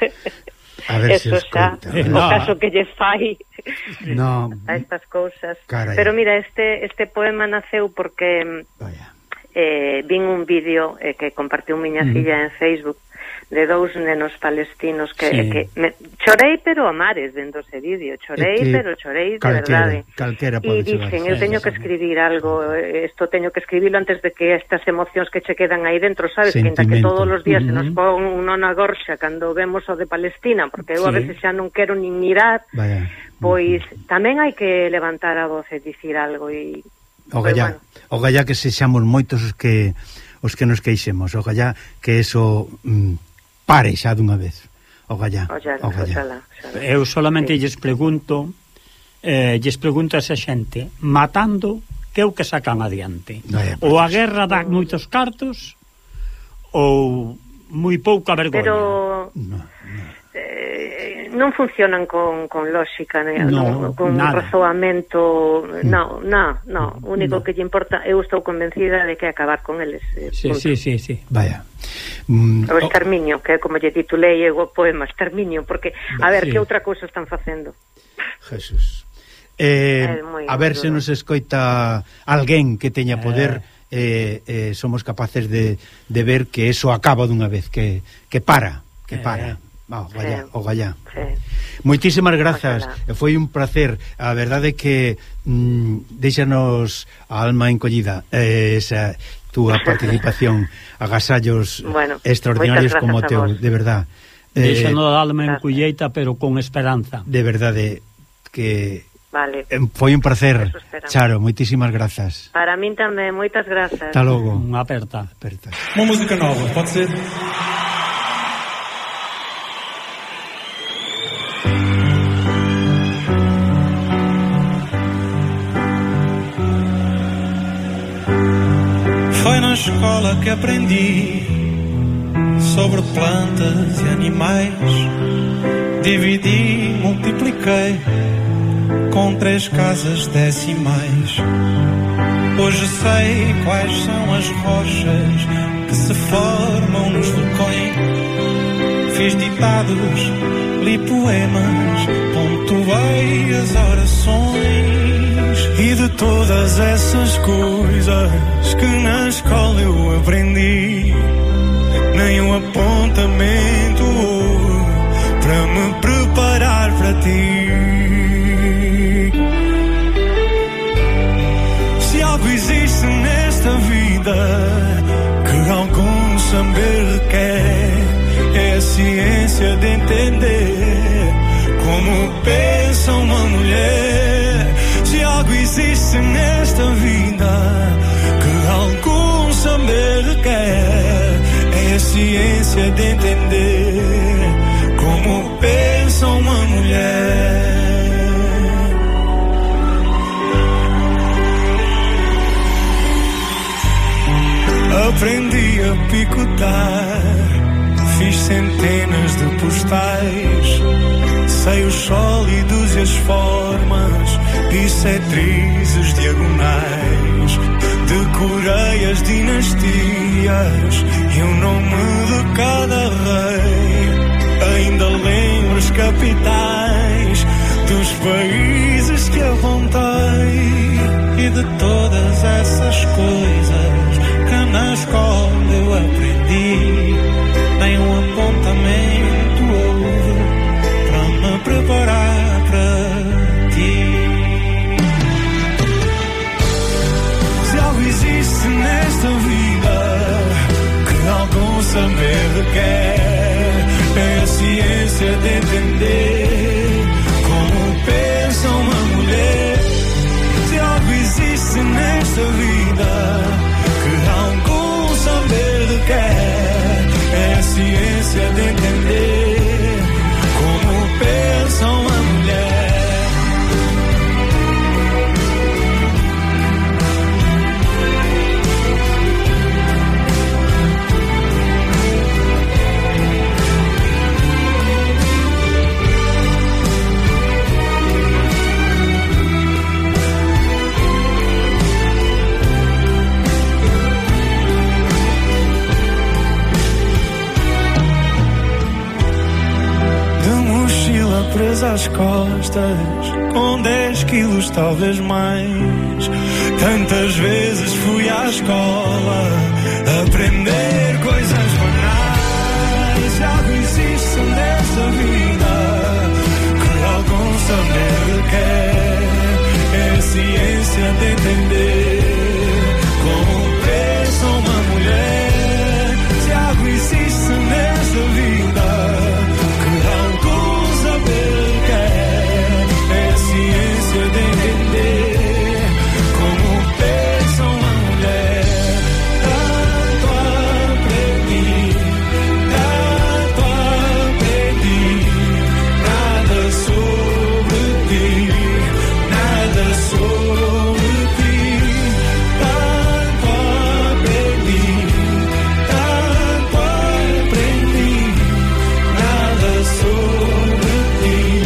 A ver se o escoitan. O caso que lle fai a estas cousas. Carai. Pero mira, este poema naceu porque vin un vídeo que compartiu miña filla en Facebook de dous nenos palestinos que chorei pero a mares dentro ese vídeo, chorei pero chorei de verdade. E dixen, eu teño que escribir algo, isto teño que escribirlo antes de que estas emocións que che quedan aí dentro, sabes, que todos os días se nos pon unha gorxa cando vemos o de Palestina, porque eu a veces xa non quero nin mirar, pois tamén hai que levantar a voz e dicir algo e o gallá que sexamos moitos os que nos queixemos, o gallá que eso pare xa dunha vez. O gallá. Eu solamente lles pregunto a esa xente, matando, que é o que sacan adiante? Ou a guerra dá moitos cartos ou moi pouca vergoña? Pero non funcionan con lógica, con razoamento, o único que lle importa, eu estou convencida de que acabar con eles. Sí. Vaya. O exterminio, que é como lle titulei o poema, exterminio, porque a ver, que outra cousa están facendo? Jesús. A ver se nos escoita alguén que teña poder, somos capaces de ver que eso acaba dunha vez, que para. O gallá. Moitísimas grazas, foi un placer. A verdade é que deixanos a alma encollida esa túa participación, agasallos extraordinarios como o teu, de verdad. Deixanos a alma encolleita, pero con esperanza. De verdade que foi un placer, Charo, moitísimas grazas. Para min tamén, moitas grazas. Hasta logo. Unha aperta. Uma música nova, pode ser? Foi na escola que aprendi sobre plantas e animais. Dividi, multipliquei com 3 casas decimais. Hoje sei quais são as rochas que se formam nos vulcões. Fiz ditados, li poemas, pontuei as orações e de todas essas coisas que na escola eu aprendi, nem um apontamento para me preparar para ti. Se algo existe nesta vida que algum saber requer, é a ciência de entender como pensa uma mulher. Se algo existe nesta vida que algum saber requer, é a ciência de entender como pensa uma mulher. Aprendi a picotar, fiz centenas de postais, sei os sólidos e as formas, bissetrizes diagonais, decorei as dinastias e o nome de cada rei. Ainda lembro as capitais dos países que apontei. E de todas essas coisas que na escola eu aprendi, nem um apontamento houve para me preparar para ti. Se algo existe nesta vida que algum saber requer, é a ciência de entender como pensa uma mulher. Se algo existe nesta vida que algum saber requer, é a ciência de entender como pensa uma mulher. Presa às costas, com 10 quilos talvez mais. Tantas vezes fui à escola aprender coisas banais. Algo existe nessa vida que algum saber requer, é a ciência de entender como pensa uma mulher. Se algo existe nessa vida que algum é a ciência de entender como pensa uma mulher. Tanto aprendi, nada sobre ti, nada sobre ti. Tanto aprendi, nada sobre ti.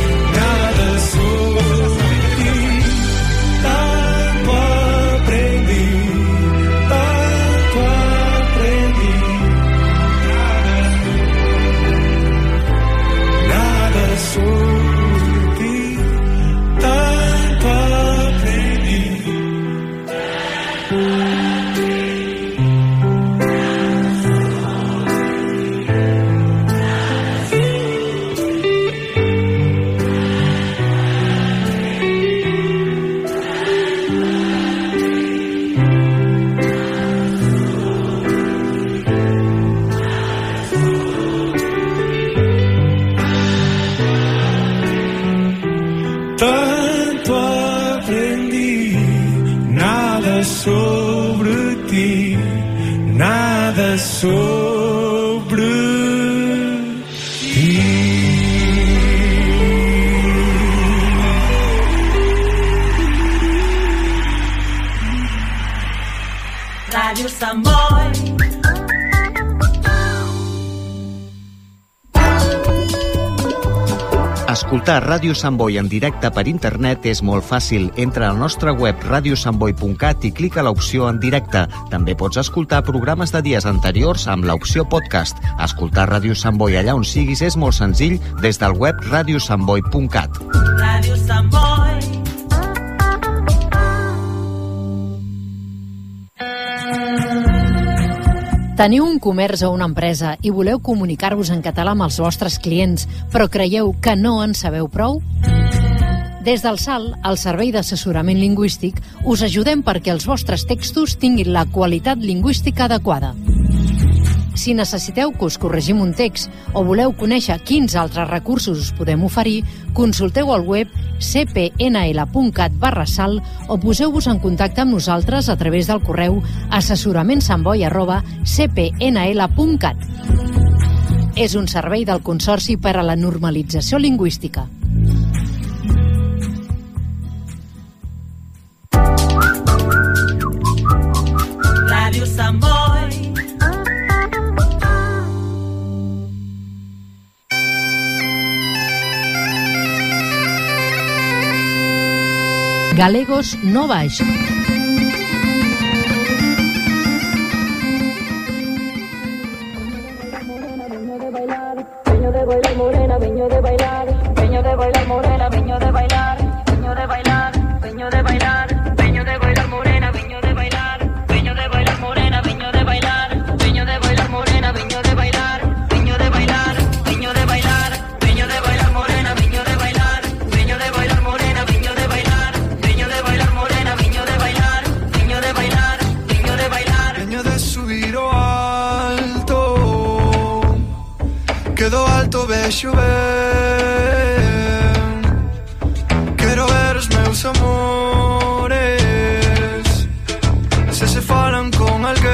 Tanto aprendi, nada sobre ti, nada sobre ti. Rádio Samboy. Escoltar Ràdio Sant Boi en directe per internet és molt fàcil. Entra al nostre web radiosamboy.cat i clica l'opció en directe. També pots escoltar programes de dies anteriors amb l'opció podcast. Escoltar Ràdio Sant Boi allà on siguis és molt senzill des del web radiosamboy.cat. Ràdio Sant Boi. Teniu un comerç o una empresa i voleu comunicar-vos en català amb els vostres clients, però creieu que no en sabeu prou? Des del SAL, el Servei d'Assessorament Lingüístic, us ajudem perquè els vostres textos tinguin la qualitat lingüística adequada. Si necessiteu que us corregim un text o voleu conèixer quins altres recursos us podem oferir, consulteu el web cpnl.cat/sal o poseu-vos en contacte amb nosaltres a través del correu assessoramentsamboi@cpnl.cat. És un servei del Consorci per a la Normalització Lingüística. Ràdio Sant Boi. Galegos no baix. Chover. Quero ver os meus amores se falan con alguén.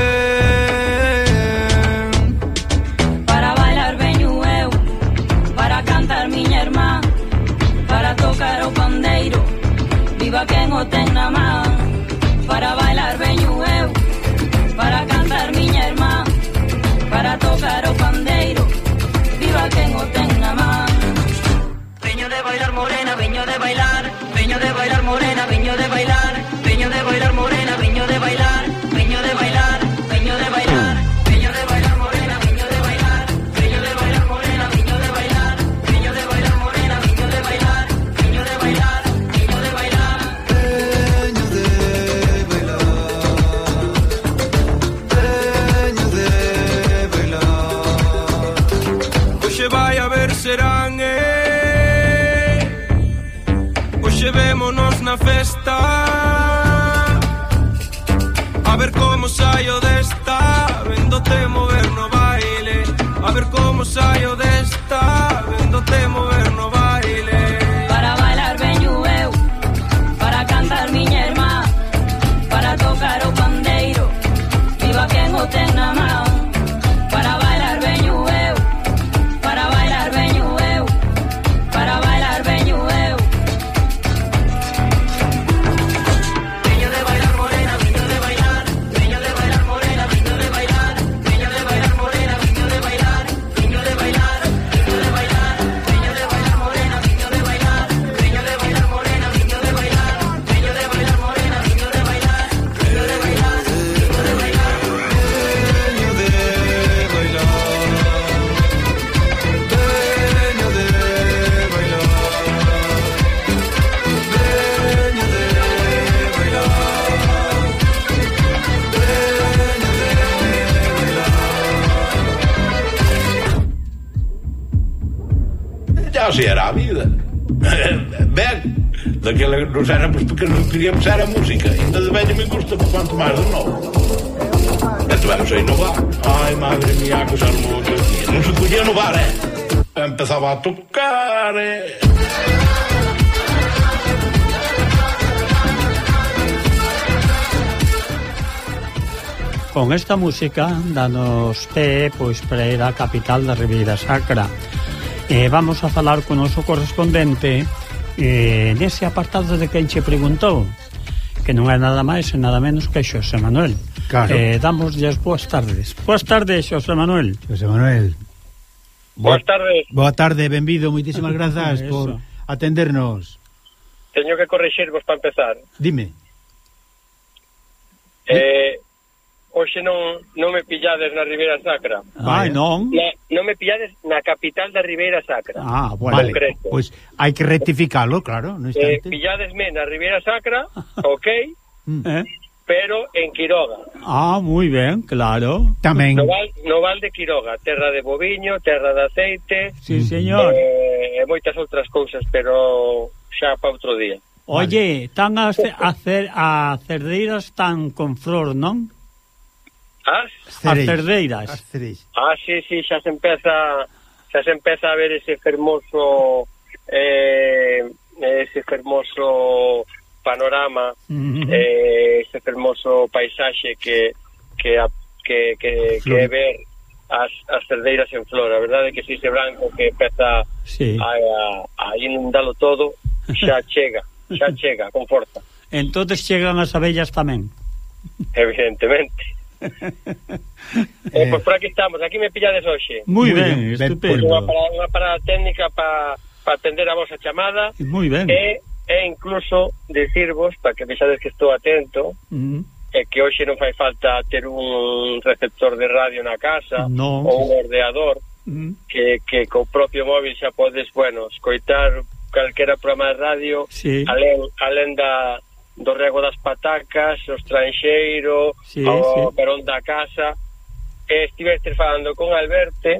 Para bailar veño eu, para cantar miña irmá, para tocar o pandeiro, viva quen o ten na man. Para bailar veño eu, para cantar miña irmá, para tocar o pandeiro, viva quen o ten na man. Veño de bailar morena, veño de bailar, veño de bailar morena, veño de bailar, veño de bailar morena, veño de bailar, veño de bailar, veño de bailar, veño de bailar morena, veño de bailar, veño de bailar morena, veño de bailar, veño de bailar morena, veño de bailar, veño de bailar, veño de bailar, Veño de bailar, veño de bailar. Hoxe vai a ver serán hoxe vémonos na festa, a ver como saio desta, véndote mover no baile, a ver como saio desta, véndote mover no baile. Para bailar veño eu, para cantar miña irmá, para tocar o pandeiro, viva quen o ten na man. Para bailar veño eu, para bailar veño eu, para bailar veño eu. veño de bailar morena, veño de bailar, veño de bailar morena, veño de bailar, veño de bailar morena, veño de bailar, veño de bailar, veño de bailar, veño de bailar morena, veño de bailar, veño de bailar morena, veño de bailar, veño de bailar morena, veño de bailar, veño de bailar, veño de bailar. Veño de bailar, veño de bailar, veño de bailar, Ya así era a vida. Ben, daquela nos éramos pequenos, queríamos era a música. Ainda de velho me gusta por quanto máis de novo. Estivemos a inovar. Ai, madre mía, que usar moito. Non se podía inovar, empezaba a tocar, Con esta música danos pé pois para ir á capital da Ribeira Sacra. Vamos a falar con o noso correspondente nese apartado de quen che preguntou, que non é nada máis e nada menos que Xosé Manuel. Claro. Dámoslles boas tardes. Boas tardes, Xosé Manuel. Xosé Manuel. Boas tardes. Boa tarde, benvido, moitísimas grazas por atendernos. Teño que corrixirvos para empezar. Dime. Hoxe non me pillades na Ribeira Sacra. Ai, non? Non me pillades na capital da Ribeira Sacra. Ah, vale. Pois hai que rectificalo, claro, no instante. Pilladesme na Ribeira Sacra, ok? pero en Quiroga. Moi ben, claro. Tamén. No Val de Quiroga, terra de boviño, terra de aceite. Sí, señor. E moitas outras cousas, pero xa para outro día. Oye, tan as cerdeiras tan con flor, non? As cerdeiras. Sí, xa se empeza a ver ese fermoso panorama, ese fermoso paisaxe que é ver as cerdeiras en flor. A verdade é que ese branco que empeza a inundalo todo xa chega con forza. Entonces chegan as abellas tamén. Evidentemente. Pois por aquí estamos, aquí me pillades hoxe. Moi ben, estupendo. Unha parada técnica para atender a vosa chamada. Moi ben. E incluso decirvos, para que vexades que estou atento, que hoxe non fai falta ter un receptor de radio na casa ou un ordenador, que co propio móvil xa podes, escoitar calquera programa de radio, alén do rego das patacas, o estranxeiro, o perón da casa. Estiveste falando con Alberte,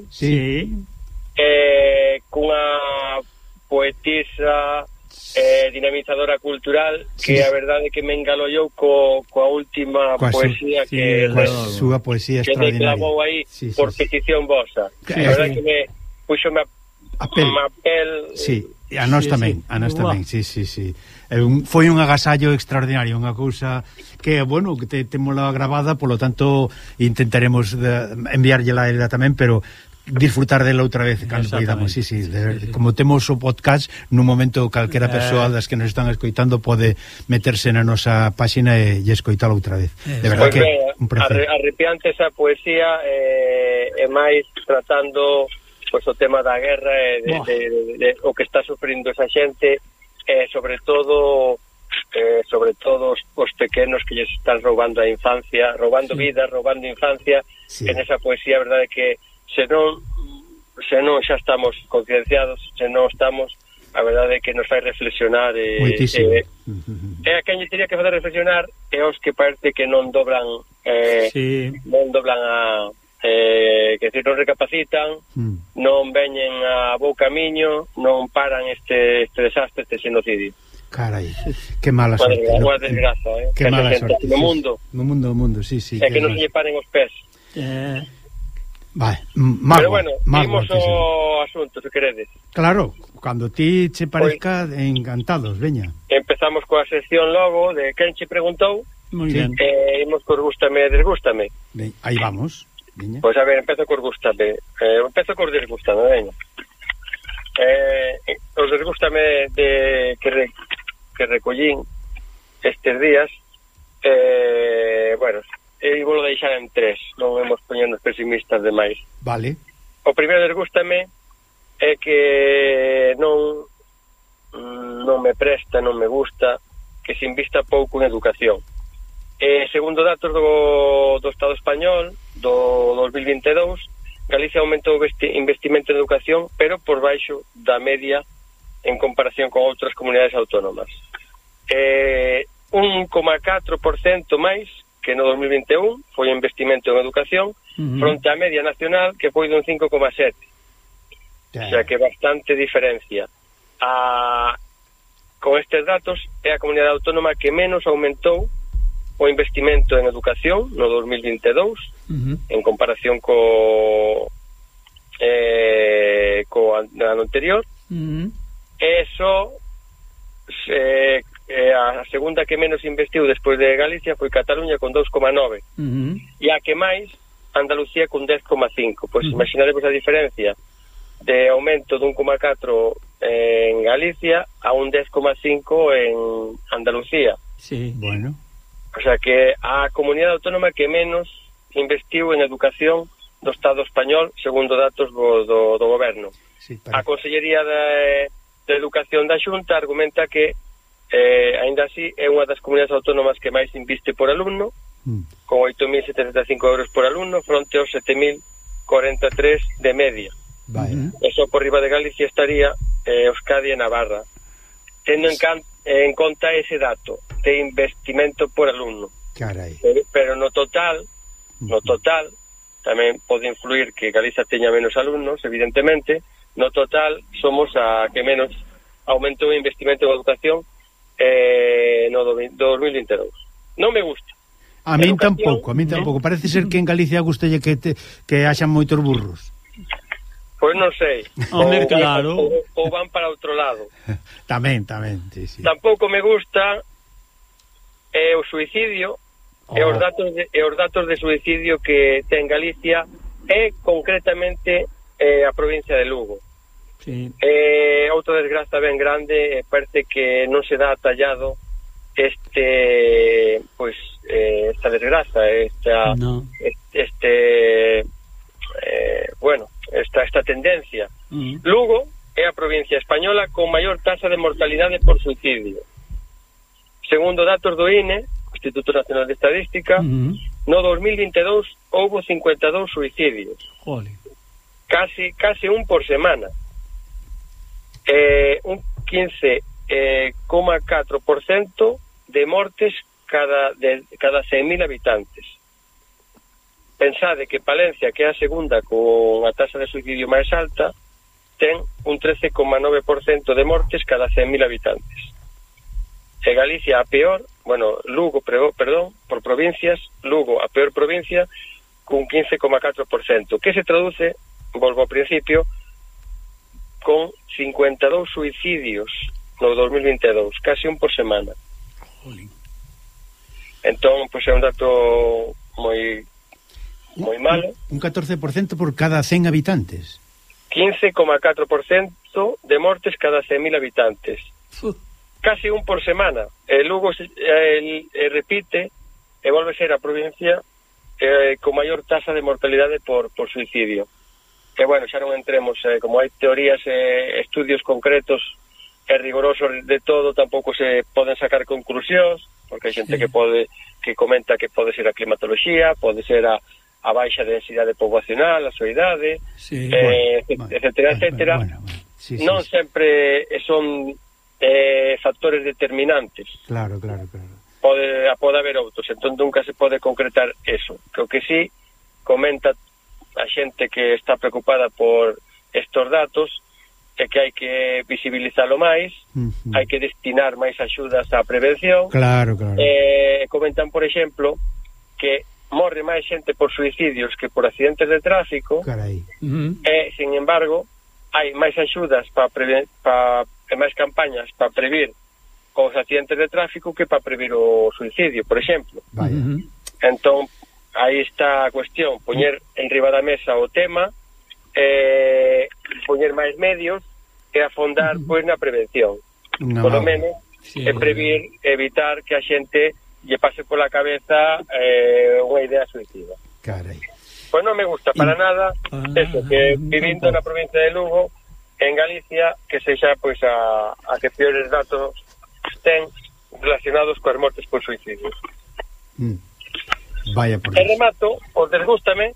cunha poetisa dinamizadora cultural, que a verdade que me engalollou coa última poesía coa súa poesía extraordinaria, que declamou aí por petición vosa. A verdade que me puxome a pel. A nós tamén, sí. Foi un agasallo extraordinario, unha cousa que, que témola grabada, polo tanto intentaremos enviárllela a ela tamén, pero disfrutar dela outra vez cando poidamos. Como temos o podcast, nun momento calquera persoa das que nos están escoitando pode meterse na nosa páxina e escoitala outra vez. De verdade que un placer. Arrepiante esa poesía, e máis tratando o tema da guerra e o que está sufrindo esa xente, sobre todo os pequenos que lles están roubando a infancia, roubando vida, roubando infancia. En esa poesía, a verdade que se non xa estamos concienciados, se non estamos, a verdade é que nos fai reflexionar, e a quen lle teria que fazer reflexionar é os que parece que non doblan que decir, non recapacitan, non veñen a bo camiño, non paran este desastre, este xenocidio. Carai, que mala sorte. Unha desgraza, que mala sorte. No mundo, sí. É que non se lle paren os pés. Pero imos ao asunto, se queredes. Claro, cando ti che parezca, encantados, veña. Empezamos coa sección logo de quen che preguntou. Moi ben. Imos cos gústame e desgústame. Aí vamos. Pois a ver, empezo cos gústame. Empezo cos desgústame, veña. Os desgústame que recollín estes días, e vou deixar en 3, non vamos poñendo pesimistas demais. Vale. O primeiro desgústame é que non me presta, non me gusta que se invista pouco en educación. Segundo datos do Estado español do 2022, Galicia aumentou o investimento en educación, pero por baixo da media en comparación con outras comunidades autónomas. 1,4% máis que no 2021 foi investimento en educación, fronte á media nacional, que foi dun 5,7%. O sea que bastante diferencia. Con estes datos, é a comunidade autónoma que menos aumentou o investimento en educación no 2022, en comparación co ano anterior. Eso a segunda que menos investiu despois de Galicia foi Cataluña con 2,9, e a que máis Andalucía con 10,5. Pois imaginaremos a diferencia de aumento de 1,4 en Galicia a un 10,5 en Andalucía. O sea que a comunidade autónoma que menos investiu en educación do Estado español, segundo datos do goberno. A Consellería de Educación da Xunta argumenta que aínda así é unha das comunidades autónomas que máis inviste por alumno, con 8.075 euros por alumno fronte aos 7.043 de media. Eso por riba de Galicia estaría Euskadi e Navarra. Tendo en conta ese dato de investimento por alumno. Carai. Pero no total tamén pode influir que Galicia teña menos alumnos, evidentemente. No total somos a que menos aumentou o investimento en educación no 2022. Non me gusta. A min tampouco. Parece ser que en Galicia gustalle que haxan moitos burros. Pois non sei. Claro. Ou van para outro lado. Tamén, sí. Tampouco me gusta o suicidio e os datos de suicidio que ten Galicia e concretamente a provincia de Lugo. Sí. Outra desgraza ben grande, parece que non se dá tallado esta desgraza, esta tendencia. Lugo é a provincia española con maior tasa de mortalidade por suicidio. Segundo datos do INE, Instituto Nacional de Estadística, no 2022 houbo 52 suicidios. Jole. Casi un por semana. Un 15,4% de mortes cada 100.000 habitantes. Pensade que Palencia, que é a segunda con a tasa de suicidio máis alta, ten un 13,9% de mortes cada 100.000 habitantes. E Galicia a peor, Lugo, perdón, por provincias, Lugo a peor provincia cun 15,4%, que se traduce, volvo ao principio, con 52 suicidios no 2022, casi un por semana. Entón, é un dato moi malo. Un 14% por cada 100 habitantes. 15,4% de mortes cada 100.000 habitantes. Casi un por semana. Lugo repite e volve a ser a provincia con maior tasa de mortalidade por suicidio. Que, xa non entremos, como hai teorías estudios concretos e rigorosos de todo, tampouco se poden sacar conclusións, porque hai xente que comenta que pode ser a climatoloxía, pode ser a baixa densidade poblacional, a súa idade, etcétera. Non sempre son factores determinantes. Claro. Pode haber outros, entón nunca se pode concretar eso. Que o que sí comenta a xente que está preocupada por estos datos é que hai que visibilizalo máis, hai que destinar máis axudas á prevención. Claro. Comentan, por exemplo, que morre máis xente por suicidios que por accidentes de tráfico. Carai. E, sin embargo, hai máis axudas e máis campañas para previr os accidentes de tráfico que para previr o suicidio, por exemplo. Entón, aí está a cuestión, poñer en riba da mesa o tema, poñer máis medios e afondar na prevención. Por lo menos, evitar que a xente lle pase pola cabeza unha idea suicida. Carai. Pois non me gusta para nada eso, que vivindo na provincia de Lugo, en Galicia, que sexa a que peores datos ten relacionados coas mortes por suicidio. Vaya por Dios. E remato, os desgústame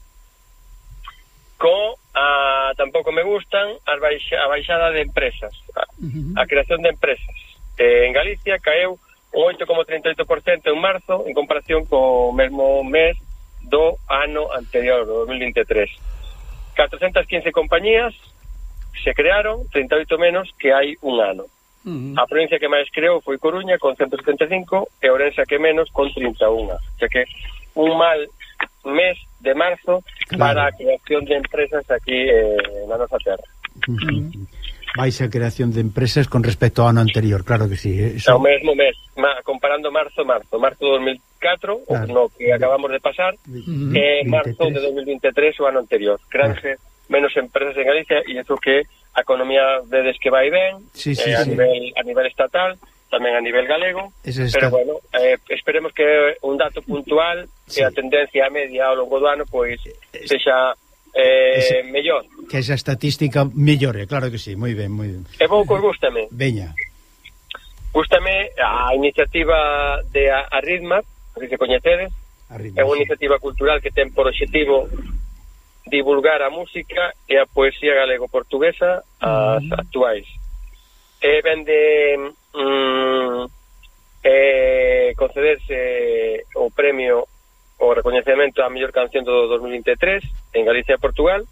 tampouco me gustan a baixada de empresas, a creación de empresas. En Galicia caeu un 8,38% en marzo en comparación co mesmo mes do ano anterior, do 2023. 415 compañías se crearon, 38 menos que hai un ano. A provincia que máis creou foi Coruña con 175 e Ourense que menos con 31. O sea que un mal mes de marzo para a creación de empresas aquí na nosa terra. Baixa creación de empresas con respecto ao ano anterior, claro que sí. Ao mesmo mes, comparando marzo 2004, no que acabamos de pasar, e marzo de 2023, o ano anterior. Creanse menos empresas en Galicia e iso que a economía vedes que vai ben, a nivel estatal, tamén a nivel galego, pero bueno, esperemos que un dato puntual e a tendencia media ao longo do ano pois sexa mellor. Que esa estatística mellore, claro que sí, moi ben. E pouco gústame. Veña. Gústame a iniciativa de Arritmap, que se coñecedes, é unha iniciativa cultural que ten por objetivo divulgar a música e a poesía galego-portuguesa as actuais. Vende concederse o premio o recoñecemento á mellor canción do 2023 en Galicia e Portugal.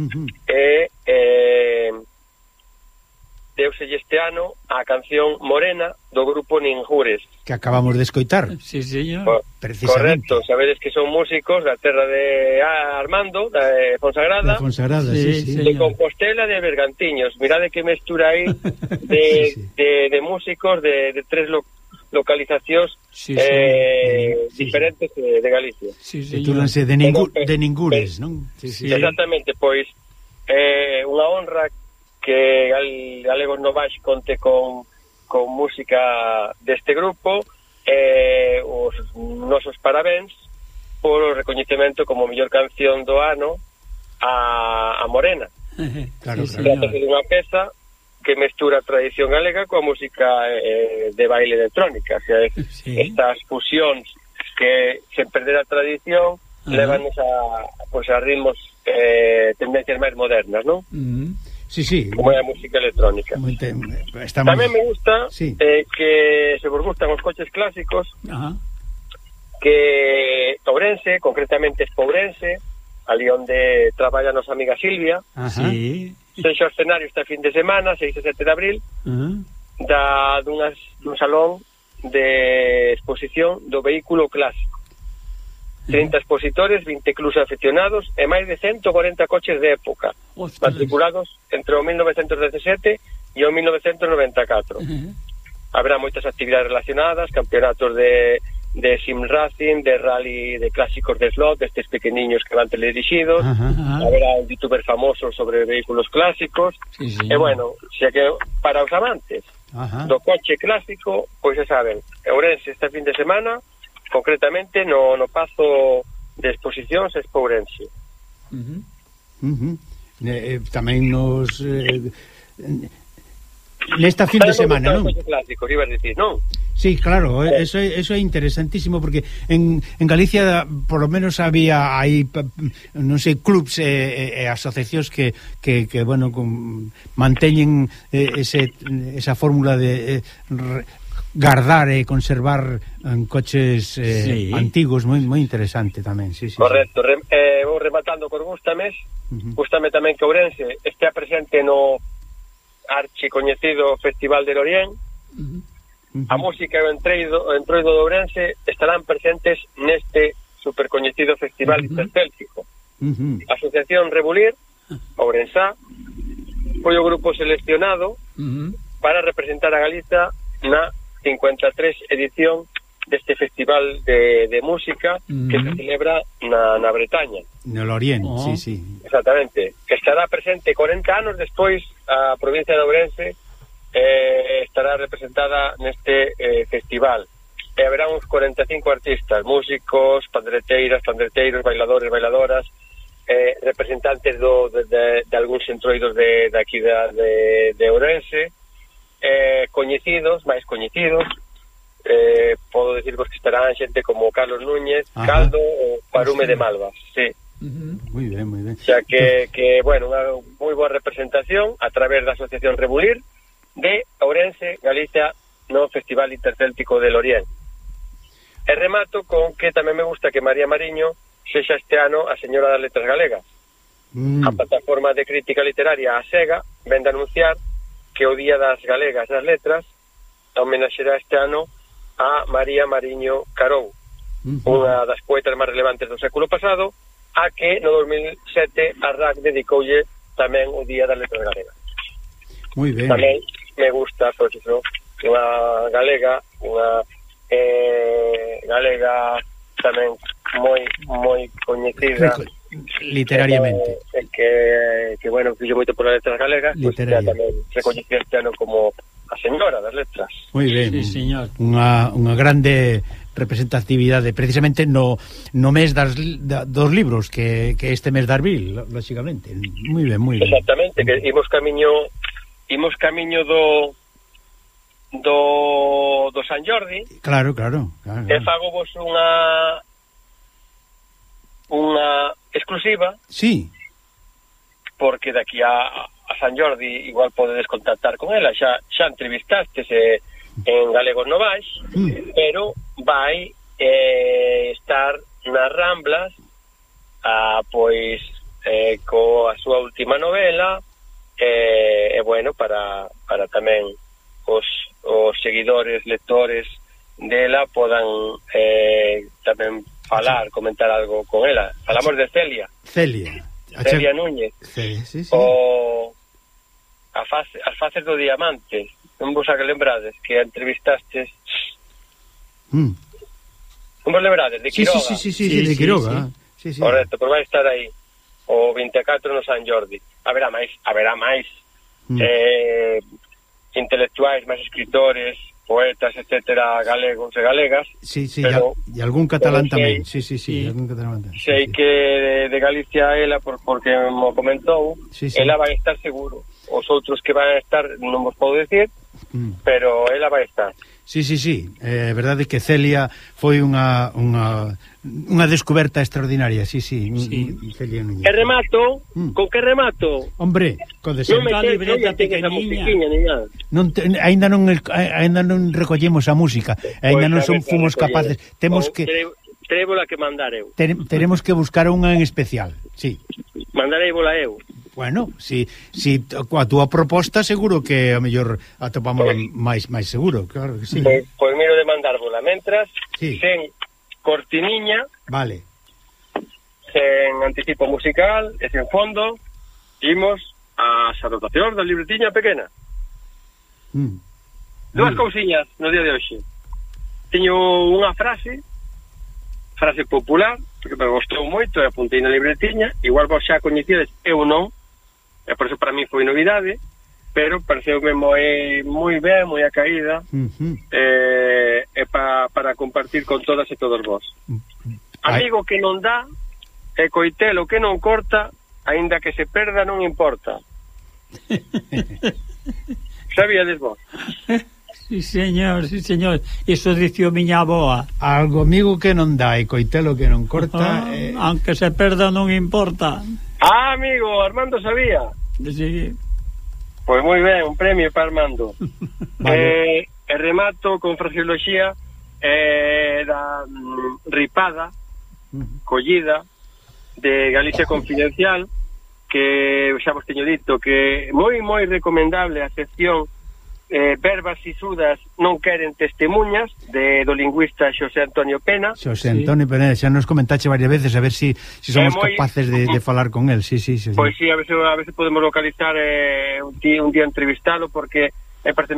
Deuselle este ano a canción Morena do grupo Ninjures, que acabamos de escoitar. Sí, señor. Precisamente. Correcto, sabedes que son músicos da terra de Armando, de Fonsagrada, de Compostela, de Bergantiños. Mirade que mestura aí de músicos de tres localizacións diferentes de Galicia. Titúlanse de Ningures, non? Exactamente, pois unha honra que Galegos no Baix conte con música deste grupo. Os nosos parabéns por o recoñecemento como mellor canción do ano a Morena. Claro, Trata-se dunha peza que mestura a tradición galega coa música de baile electrónica, o sea, estas fusións que sen perder a tradición levanos a ritmos tendencias máis modernas, non? Sí. Como é a música electrónica. Tamén me gusta que se vos gustan os coches clásicos, que Ourense, concretamente Espourense, ali onde traballa a nosa amiga Silvia, sexa o escenario este fin de semana, 6 e 7 de abril, dun salón de exposición do vehículo clásico. 30 expositores, 20 clubs aficionados e máis de 140 coches de época, matriculados entre o 1917 e o 1994. Habrá moitas actividades relacionadas, campeonatos de sim racing, de rally de clásicos de slot, destes pequeniños que van teledirixidos. Habrá un youtuber famoso sobre vehículos clásicos. E bueno, xa que para os amantes do coche clásico, pois xa saben, Ourense este fin de semana, concretamente no Pazo de Exposicións Espourense. Tamén nos nesta fin de semana, non? Clásicos, ibas a dicir, non? Sí, claro, eso é interesantísimo porque en Galicia por lo menos había aí non sei, clubs e asociacións que bueno, manteñen esa fórmula de guardar e conservar coches antigos, moi interesante tamén. Correcto. Vou rematando con Gústame tamén que Ourense estea presente no archicoñecido Festival de Lorient. A música e o entroido de Ourense estarán presentes neste supercoñecido Festival Intercéltico. A Asociación Rebulir Ourensá foi o grupo seleccionado para representar a Galiza na 53 edición deste festival de música que se celebra na Bretaña. No Lorient, sí. Exactamente. Estará presente 40 anos despois a provincia de Ourense, estará representada neste festival. E haberá uns 45 artistas, músicos, pandreteiras, pandreteiros, bailadores, bailadoras, representantes de algúns entroidos de aquí de Ourense, máis coñecidos. Podo decirvos que estarán xente como Carlos Núñez, Caldo ou Parume de Malvas. Sí. Moi ben. O sea que bueno, unha moi boa representación a través da Asociación Rebulir de Ourense, Galicia, no Festival Intercéltico de Lorient. E remato con que tamén me gusta que María Mariño sexa este ano a señora das letras galegas. A plataforma de crítica literaria a SEGA vende a anunciar que o Día das Galegas das Letras homenaxerá este ano a María Mariño Carou, unha das poetas máis relevantes do século pasado, a que no 2007 a RAC dedicoulle tamén o Día das Letras Galegas. Moi ben. Tamén me gusta, pois iso, unha galega tamén moi coñecida literariamente, que bueno, fixo moito por as letras galegas, pois tamén recoñecía este ano como a señora das letras. Moi ben, sí, señor. Unha grande representatividade precisamente no mes dos libros que este mes de abril, lógicamente. Moi ben. Exactamente, que imos camiño do San Jordi. Claro. E fago vos unha exclusiva. Sí. Porque daqui a San Jordi igual podedes contactar con ela, xa entrevistastes en Galegos Novais, pero vai estar nas Ramblas pois coa súa última novela e bueno, para tamén os seguidores, lectores dela podan tamén falar, comentar algo con ela. Falamos de Celia Núñez, sí. o as faces do diamante, non vos a que lembrades que a entrevistastes. Non vos lembrades? De Quiroga. Sí, de Quiroga. Sí. Correcto, pois vai estar aí o 24 no San Jordi. Haberá máis intelectuais, máis escritores, poetas, etcétera, galegos e galegas. Sí, e algún catalán tamén. Sí, algún catalán tamén. Sei que de Galicia ela, porque mo comentou, ela vai estar seguro. Os outros que van a estar non vos podo decir, pero ela vai estar. Sí. É verdade que Celia foi unha descoberta extraordinaria, sí. Celia Núñez. E remato, con que remato? Hombre, con unha libreta pequeniña. Aínda non recollemos a música, aínda non fomos capaces. Temos que Trébola que mandar eu. Teremos que buscar unha en especial, sí. Mandarei bola eu. Bueno, si coa túa proposta seguro que a mellor atopamos máis seguro, claro que sí. Pois miro de mandar bola, mentras sen cortiniña, vale, sen anticipo musical e sen fondo, imos ás anotacións da libretiña pequena. Dúas cousiñas no día de hoxe. Teño unha frase popular, porque me gostou moito e apuntei na libretiña, igual vos xa coñecides, eu non, e por eso para mí foi novidade, pero pareceume moi ben, moi acaída, e para compartir con todas e todos vos. Amigo que non dá, e coitelo que non corta, aínda que se perda non importa. Sabíades vos? Sí, señor. Iso dicio miña aboa. Algo amigo que non dá e coitelo que non corta, aunque se perda non importa. Amigo, Armando sabía. Sí. Pois moi ben, un premio para Armando. Vale. E remato con fraseoloxía da ripada, collida, de Galicia Confidencial, que xa vos teño dito que moi recomendable a sección Verbas sisudas non queren testemunhas do lingüista Xosé Antonio Pena. Xosé Antonio Pena, xa nos comentache varias veces a ver si somos capaces de falar con él. Sí. Pois sí, a ver se podemos localizar un día entrevistalo, porque me parece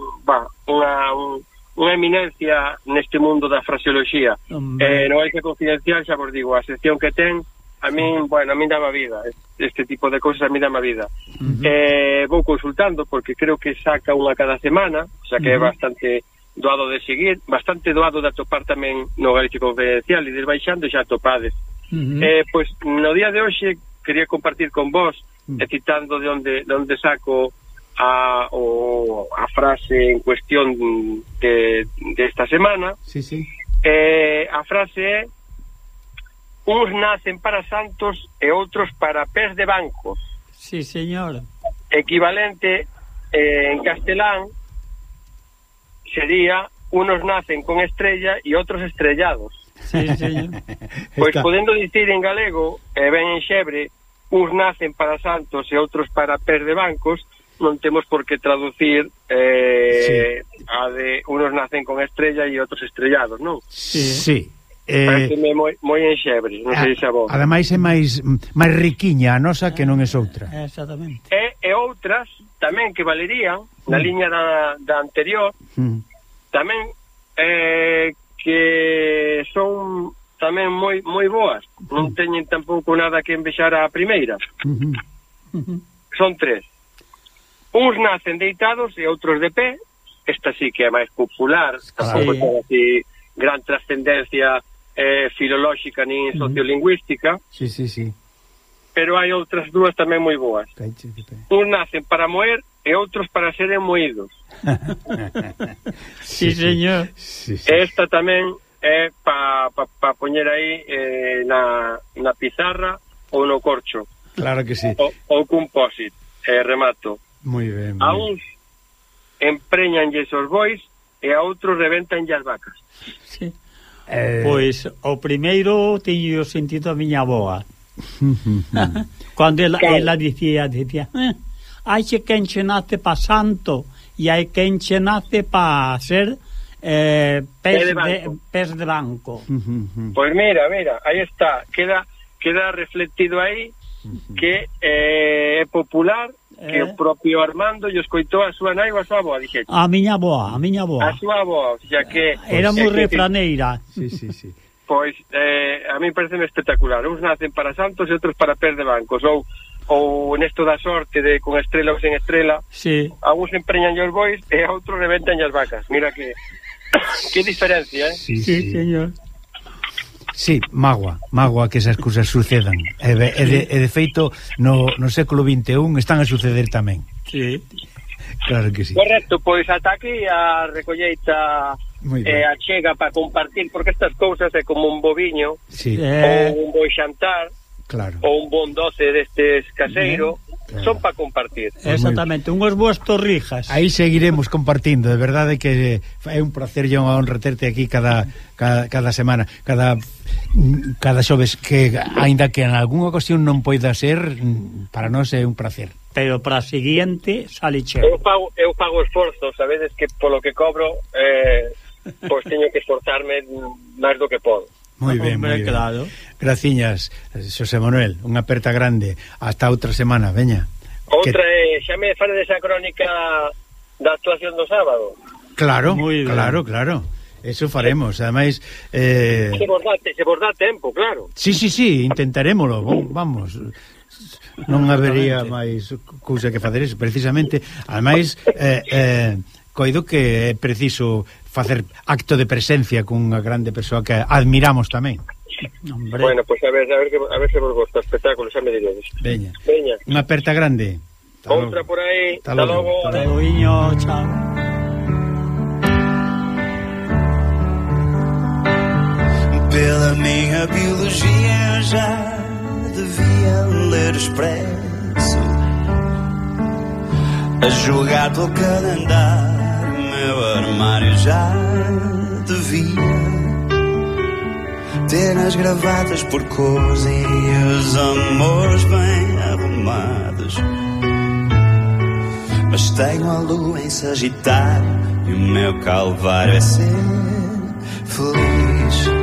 unha eminencia neste mundo da fraseoloxía. No Galicia Confidencial, xa vos digo, a sección que ten a min dama vida, este tipo de cousas a min dama vida. Vou consultando porque creo que saca unha cada semana, o sea que é bastante doado de seguir, bastante doado de atopar tamén no Galicia Confidencial, e desbaixando xa atopades. Pois no día de hoxe quería compartir con vos, citando de onde saco a frase en cuestión de esta semana. A frase é: uns nacen para santos e outros para pés de bancos. Sí, señor. Equivalente en castelán sería: unos nacen con estrella e outros estrellados. Sí, señor. Pois podendo dicir en galego, ben en xebre, uns nacen para santos e outros para pés de bancos, non temos por que traducir a de unos nacen con estrella e outros estrellados, non? Sí. Pareceme moi enxebre, non sei se a vos. Ademais é máis riquiña a nosa que non é outra. Exactamente. E outras tamén que valerían na liña da anterior, tamén que son tamén moi boas, non teñen tampouco nada que envexar a primeira. Son tres: uns nacen deitados e outros de pé. Esta sí que é máis popular, tampouco ten así gran trascendencia filolóxica nin sociolingüística. Sí. Pero hai outras dúas tamén moi boas. Uns nacen para moer e outros para seren moídos. Sí, señor. Esta tamén é para poñer aí na pizarra ou no corcho. Claro que sí. Ou compósit. Remato. Moi ben. A uns empreñanlles os bois e a outro reventan as vacas. Sí. Pois o primeiro teño sentido a miña avoa. Cando ela dicía hai quen che nace pa santo e hai quen che nace pa ser pez de banco. Pois mira, aí está, queda reflectido aí que é popular, que o propio Armando lle escoitou a súa nai ou a súa avoa, dixete. A miña avoa. A súa avoa, o sea que era moi refraneira. Sí. Pois a mí parece espectacular. Uns nacen para santos e outros para pez de bancos, ou nesto da sorte de con estrela ou sen estrela. Sí. A uns empreñan os bois e a outros reventan as vacas. Mira que diferencia, Sí, señor. Sí, mágoa que esas cousas sucedan. E de feito no século XXI están a suceder tamén. Sí. Claro que sí. Correcto, pois ata aquí a recolleita a chega para compartir, porque estas cousas é como un boviño, ou un boi xantar, claro, ou un bon doce destes caseiro, son para compartir. Exactamente, unhas boas torrijas. Aí seguiremos compartindo, de verdade que é un placer e unha honra terte aquí cada semana, cada xoves, que aínda que en algunha ocasión non poida ser, para nós é un placer. Pero para a seguinte sale cheo. Eu pago esforzo, sabedes que polo que cobro pois teño que esforzarme máis do que podo. Moi ben, moi ben. Claro. Graciñas, Xosé Manuel, unha aperta grande. Hasta outra semana, veña. Outra xa me fale desa crónica da actuación do sábado. Claro, claro. Eso faremos, ademais se vos dá tempo, claro. Sí, intentarémolo. Vamos. Non habería máis cousa que facer eso, precisamente. Ademais, coido que é preciso facer acto de presencia cunha grande persoa que admiramos tamén. Hombre. Bueno, pues a ver se vos gosta o espectáculo, xa me diredes. Veña. Unha aperta grande. Outra por aí. Hasta logo. Hasta logo, chao. Pela minha biologia já devia ler Expresso, a jogar pelo calendário, meu armário já devia ter as gravatas por cores e os amores bem arrumados. Mas tenho a lua em Sagitário e o meu calvário é ser feliz.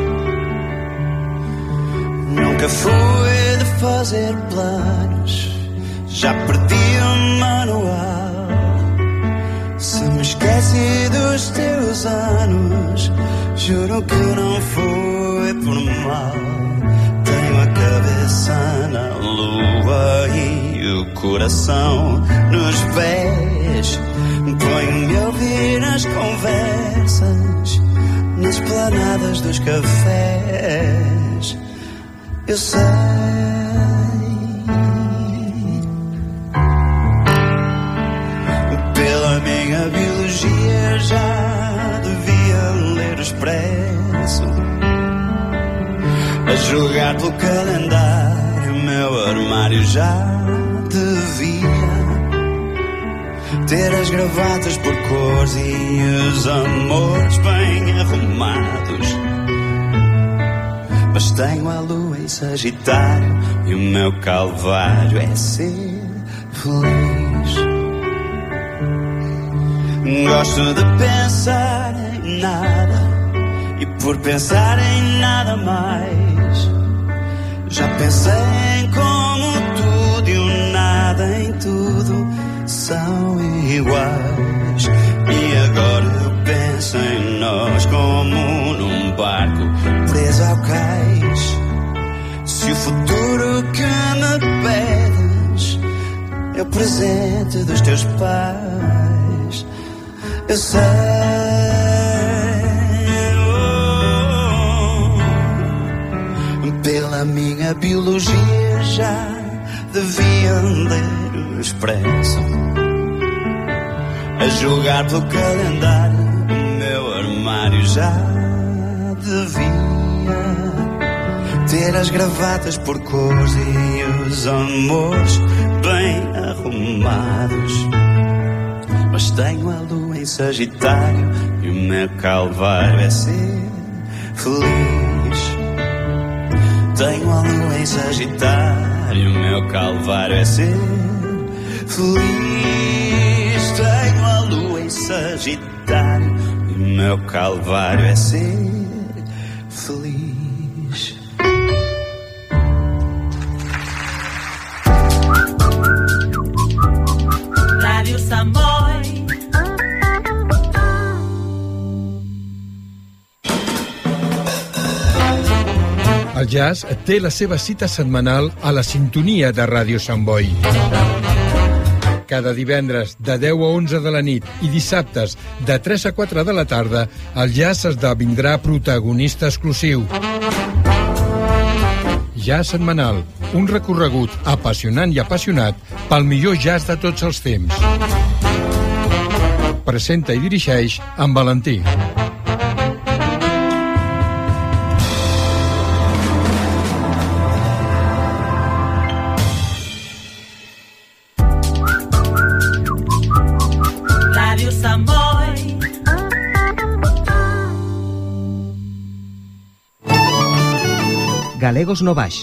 Nunca fui de fazer planos, já perdi o manual. Se me esqueci dos teus anos, juro que não foi por mal. Tenho a cabeça na lua e o coração nos pés. Ponho-me a ouvir nas conversas, nas planadas dos cafés. Eu sei, pela minha biologia já devia ler Expresso, a jogar pelo calendário, meu armário já devia ter as gravatas por cores e os amores bem arrumados. Mas tenho a lua em Sagitário e o meu calvário é ser feliz. Gosto de pensar em nada e por pensar em nada mais. Já pensei em como tudo e o nada em tudo são iguais. E agora eu penso em nós como num barco preso ao cais. Se o futuro que me pedes é o presente dos teus pais, eu sei. Pela minha biologia já devia ler o Expresso, a jogar pelo calendário, o meu armário já devia ter as gravatas por cores e os amores bem arrumados. Mas tenho a lua em Sagitário e o meu calvário é ser feliz. Tenho a lua em Sagitário e o meu calvário é ser feliz. Tenho a lua em Sagitário e o meu calvário é ser feliz. Ràdio Sant Boi. El jazz té la seva cita setmanal a la sintonia de Ràdio Sant Boi. Cada divendres de 10 a 11 de la nit i dissabtes de 3 a 4 de la tarda, el jazz esdevindrà protagonista exclusiu. Jazz setmanal, un recorregut apassionant i apassionat pel millor jazz de tots els temps. Presenta i dirigeix en Valentí. Ràdio Sant Boi. Galegos no baix.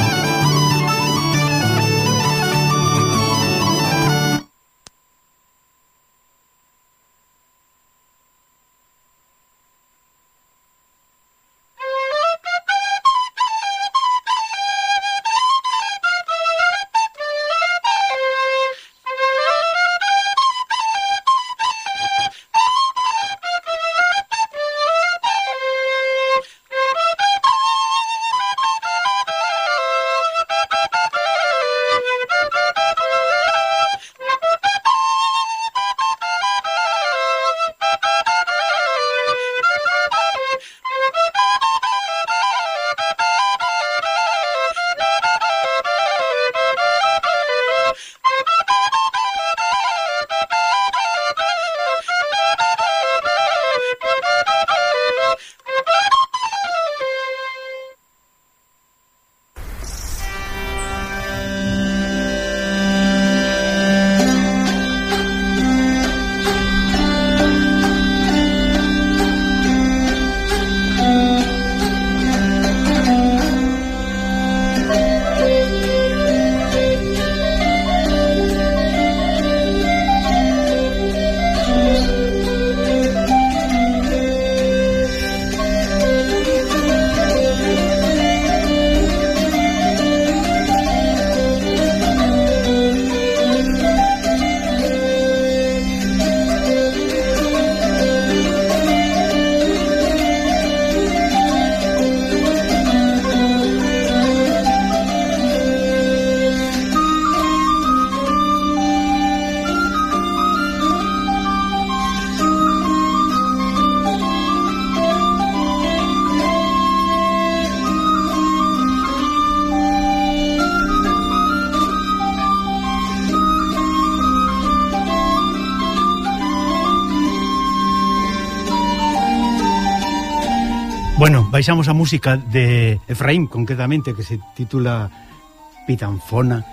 Bueno, baixamos a música de Efraín, concretamente, que se titula Pitanfona,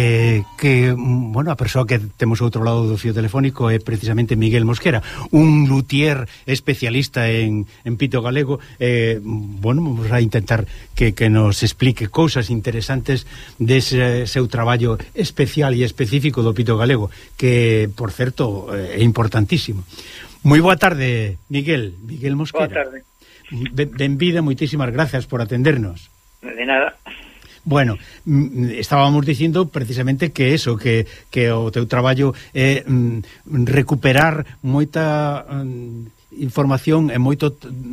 que, bueno, a persoa que temos outro lado do fío telefónico é precisamente Miguel Mosquera, un luthier especialista en pito galego. Bueno, vamos a intentar que nos explique cousas interesantes dese seu traballo especial e específico do pito galego, que, por certo, é importantísimo. Moi boa tarde, Miguel Mosquera. Boa tarde. Benvida, moitísimas gracias por atendernos. De nada. Bueno, estábamos dicindo precisamente que eso, que o teu traballo é recuperar moita información e moito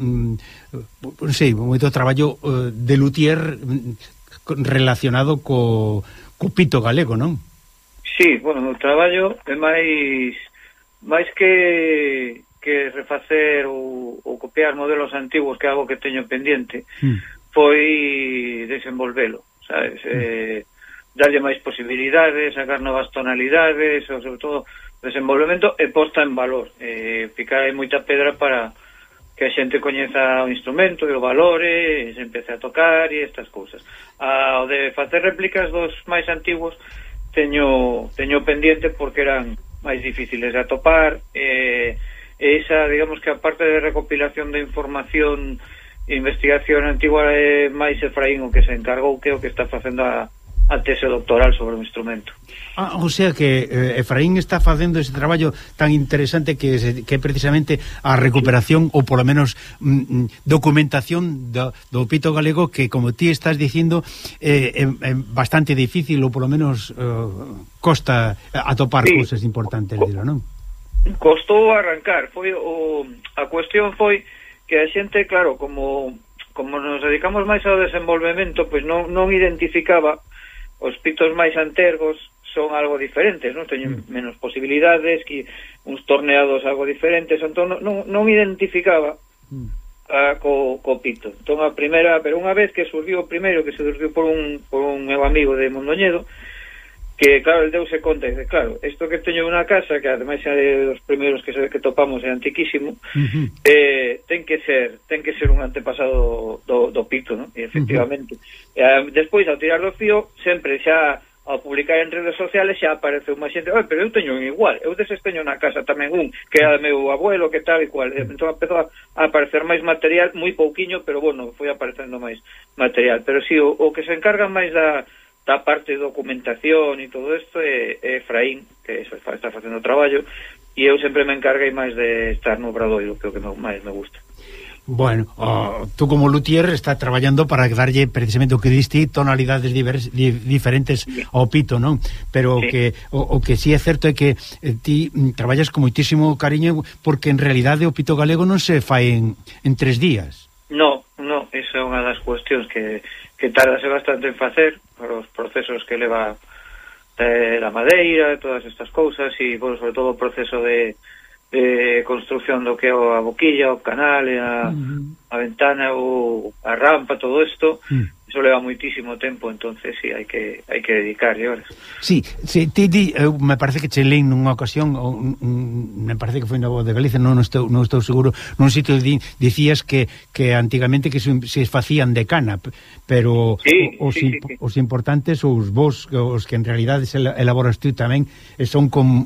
moito traballo de luthier relacionado co pito galego, non? Sí, bueno, o traballo é máis que refacer ou copiar modelos antigos, que é algo que teño pendiente, foi desenvolvelo, sabes? Darlle máis posibilidades, sacar novas tonalidades, ou sobre todo desenvolvemento e posta en valor, picar aí moita pedra para que a xente coñeza o instrumento e o valore, e se empece a tocar e estas cousas. O de facer réplicas dos máis antigos teño pendiente porque eran máis difíciles de atopar, esa, digamos que a parte de recopilación de información e investigación antigua é máis Efraín o que se encargou que o que está facendo a tese doctoral sobre o instrumento. O sea que Efraín está facendo ese traballo tan interesante que é precisamente a recuperación ou polo menos documentación do pito galego, que como ti estás dicindo é bastante difícil ou polo menos costa atopar cousas importantes dilo, non? Costou arrancar, a cuestión foi que a xente, claro, como nos dedicamos máis ao desenvolvemento, pois non identificaba os pitos máis antergos son algo diferentes, non? Teñen menos posibilidades, que uns torneados algo diferentes, entón non identificaba co pito. Entón a primeira, pero unha vez que surgiu o primeiro, que se surgiu por un meu amigo de Mondoñedo, que claro, el deuse conta e dice, claro, isto que teño unha casa, que ademais é dos primeiros que topamos, é antiquísimo, ten que ser un antepasado do pito, non? E efectivamente. Despois, ao tirar do fío, sempre xa ao publicar en redes sociales xa aparece unha xente, pero eu teño un igual, eu deses teño na casa tamén un, que era meu abuelo, que tal e cual. Entón empezou a aparecer máis material, moi pouquiño, pero bueno, foi aparecendo máis material. Pero si, o que se encarga máis da parte de documentación e todo isto é Efraín, que está facendo o traballo, e eu sempre me encarguei máis de estar no obradoiro, que é o que máis me gusta. Bueno, tú como luthier está traballando para darlle precisamente o que diste tonalidades diferentes ao pito, non? Pero o que sí é certo é que ti traballas con moitísimo cariño, porque en realidade o pito galego non se fai en 3 días. No, esa é unha das cuestións que tardase bastante en facer, para os procesos que leva la madeira, todas estas cousas, e bueno, sobre todo o proceso de construcción do que é a boquilla, o canal, a ventana, a rampa, todo isto, eso leva moitísimo tempo, entonces sí, hai que dedicarlle horas. Sí, me parece que che lein nunha ocasión, me parece que foi na Voz de Galicia, non estou seguro, nun sitio dicías que antigamente que se facían de cana, pero os importantes, os vos, os que en realidade elaboras tú tamén, son con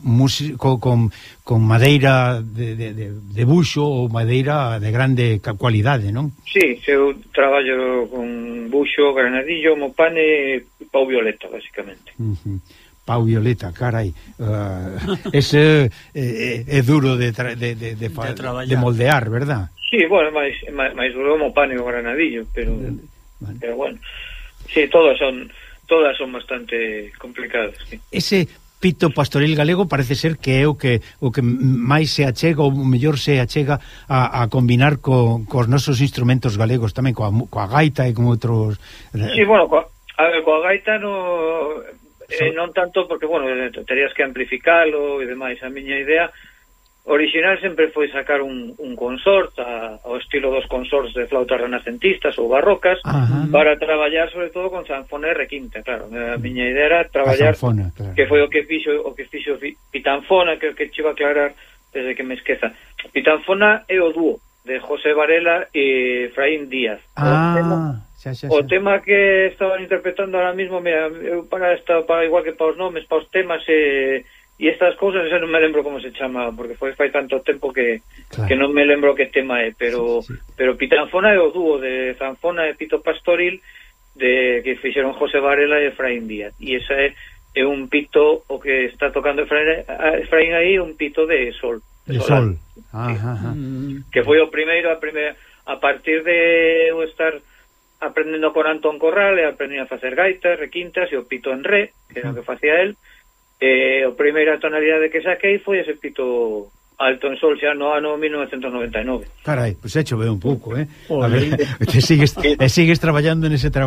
madeira de buxo ou madeira de grande cualidade, non? Sí, eu traballo con buxo, granadillo, mopane e pau violeta, basicamente. Pau violeta, carai. Ese é duro de moldear, verdad? Sí, bueno, máis duro o mopane e o granadillo, pero bueno. Sí, todas son bastante complicadas, sí. Ese pito pastoril galego parece ser que é o que máis se achega, ou mellor se achega a combinar cos nosos instrumentos galegos tamén, coa gaita e con outros... Sí, bueno, coa gaita non tanto, porque, bueno, terías que amplificalo e demais. A miña idea original sempre foi sacar un consort ao estilo dos consorts de flautas renacentistas ou barrocas, para traballar sobre todo con sanfona e requinta. Claro, a miña idea era traballar sanfona, claro. Que foi o que fixo Pitanfona, que che iba a aclarar desde que me esqueza. Pitanfona é o dúo de José Varela e Efraín Díaz. O tema que estaban interpretando ahora mismo, mira, eu para igual que para os nomes, para os temas e estas cousas, non me lembro como se chama, porque fai tanto tempo que non me lembro que tema é, pero Pitanfona é o dúo de zanfona e pito pastoril que fixeron José Varela e Efraín Díaz, e ese é un pito, o que está tocando Efraín aí, un pito de sol. De sol. Que foi o primeiro, a partir de eu estar aprendendo con Antón Corral, e aprendí a facer gaitas, requintas e o pito en re, que era o que facía él. A primeira tonalidade que saquei foi ese pito alto en sol xa no ano 1999. Carai, pois pues chove un pouco, A ver, sigues traballando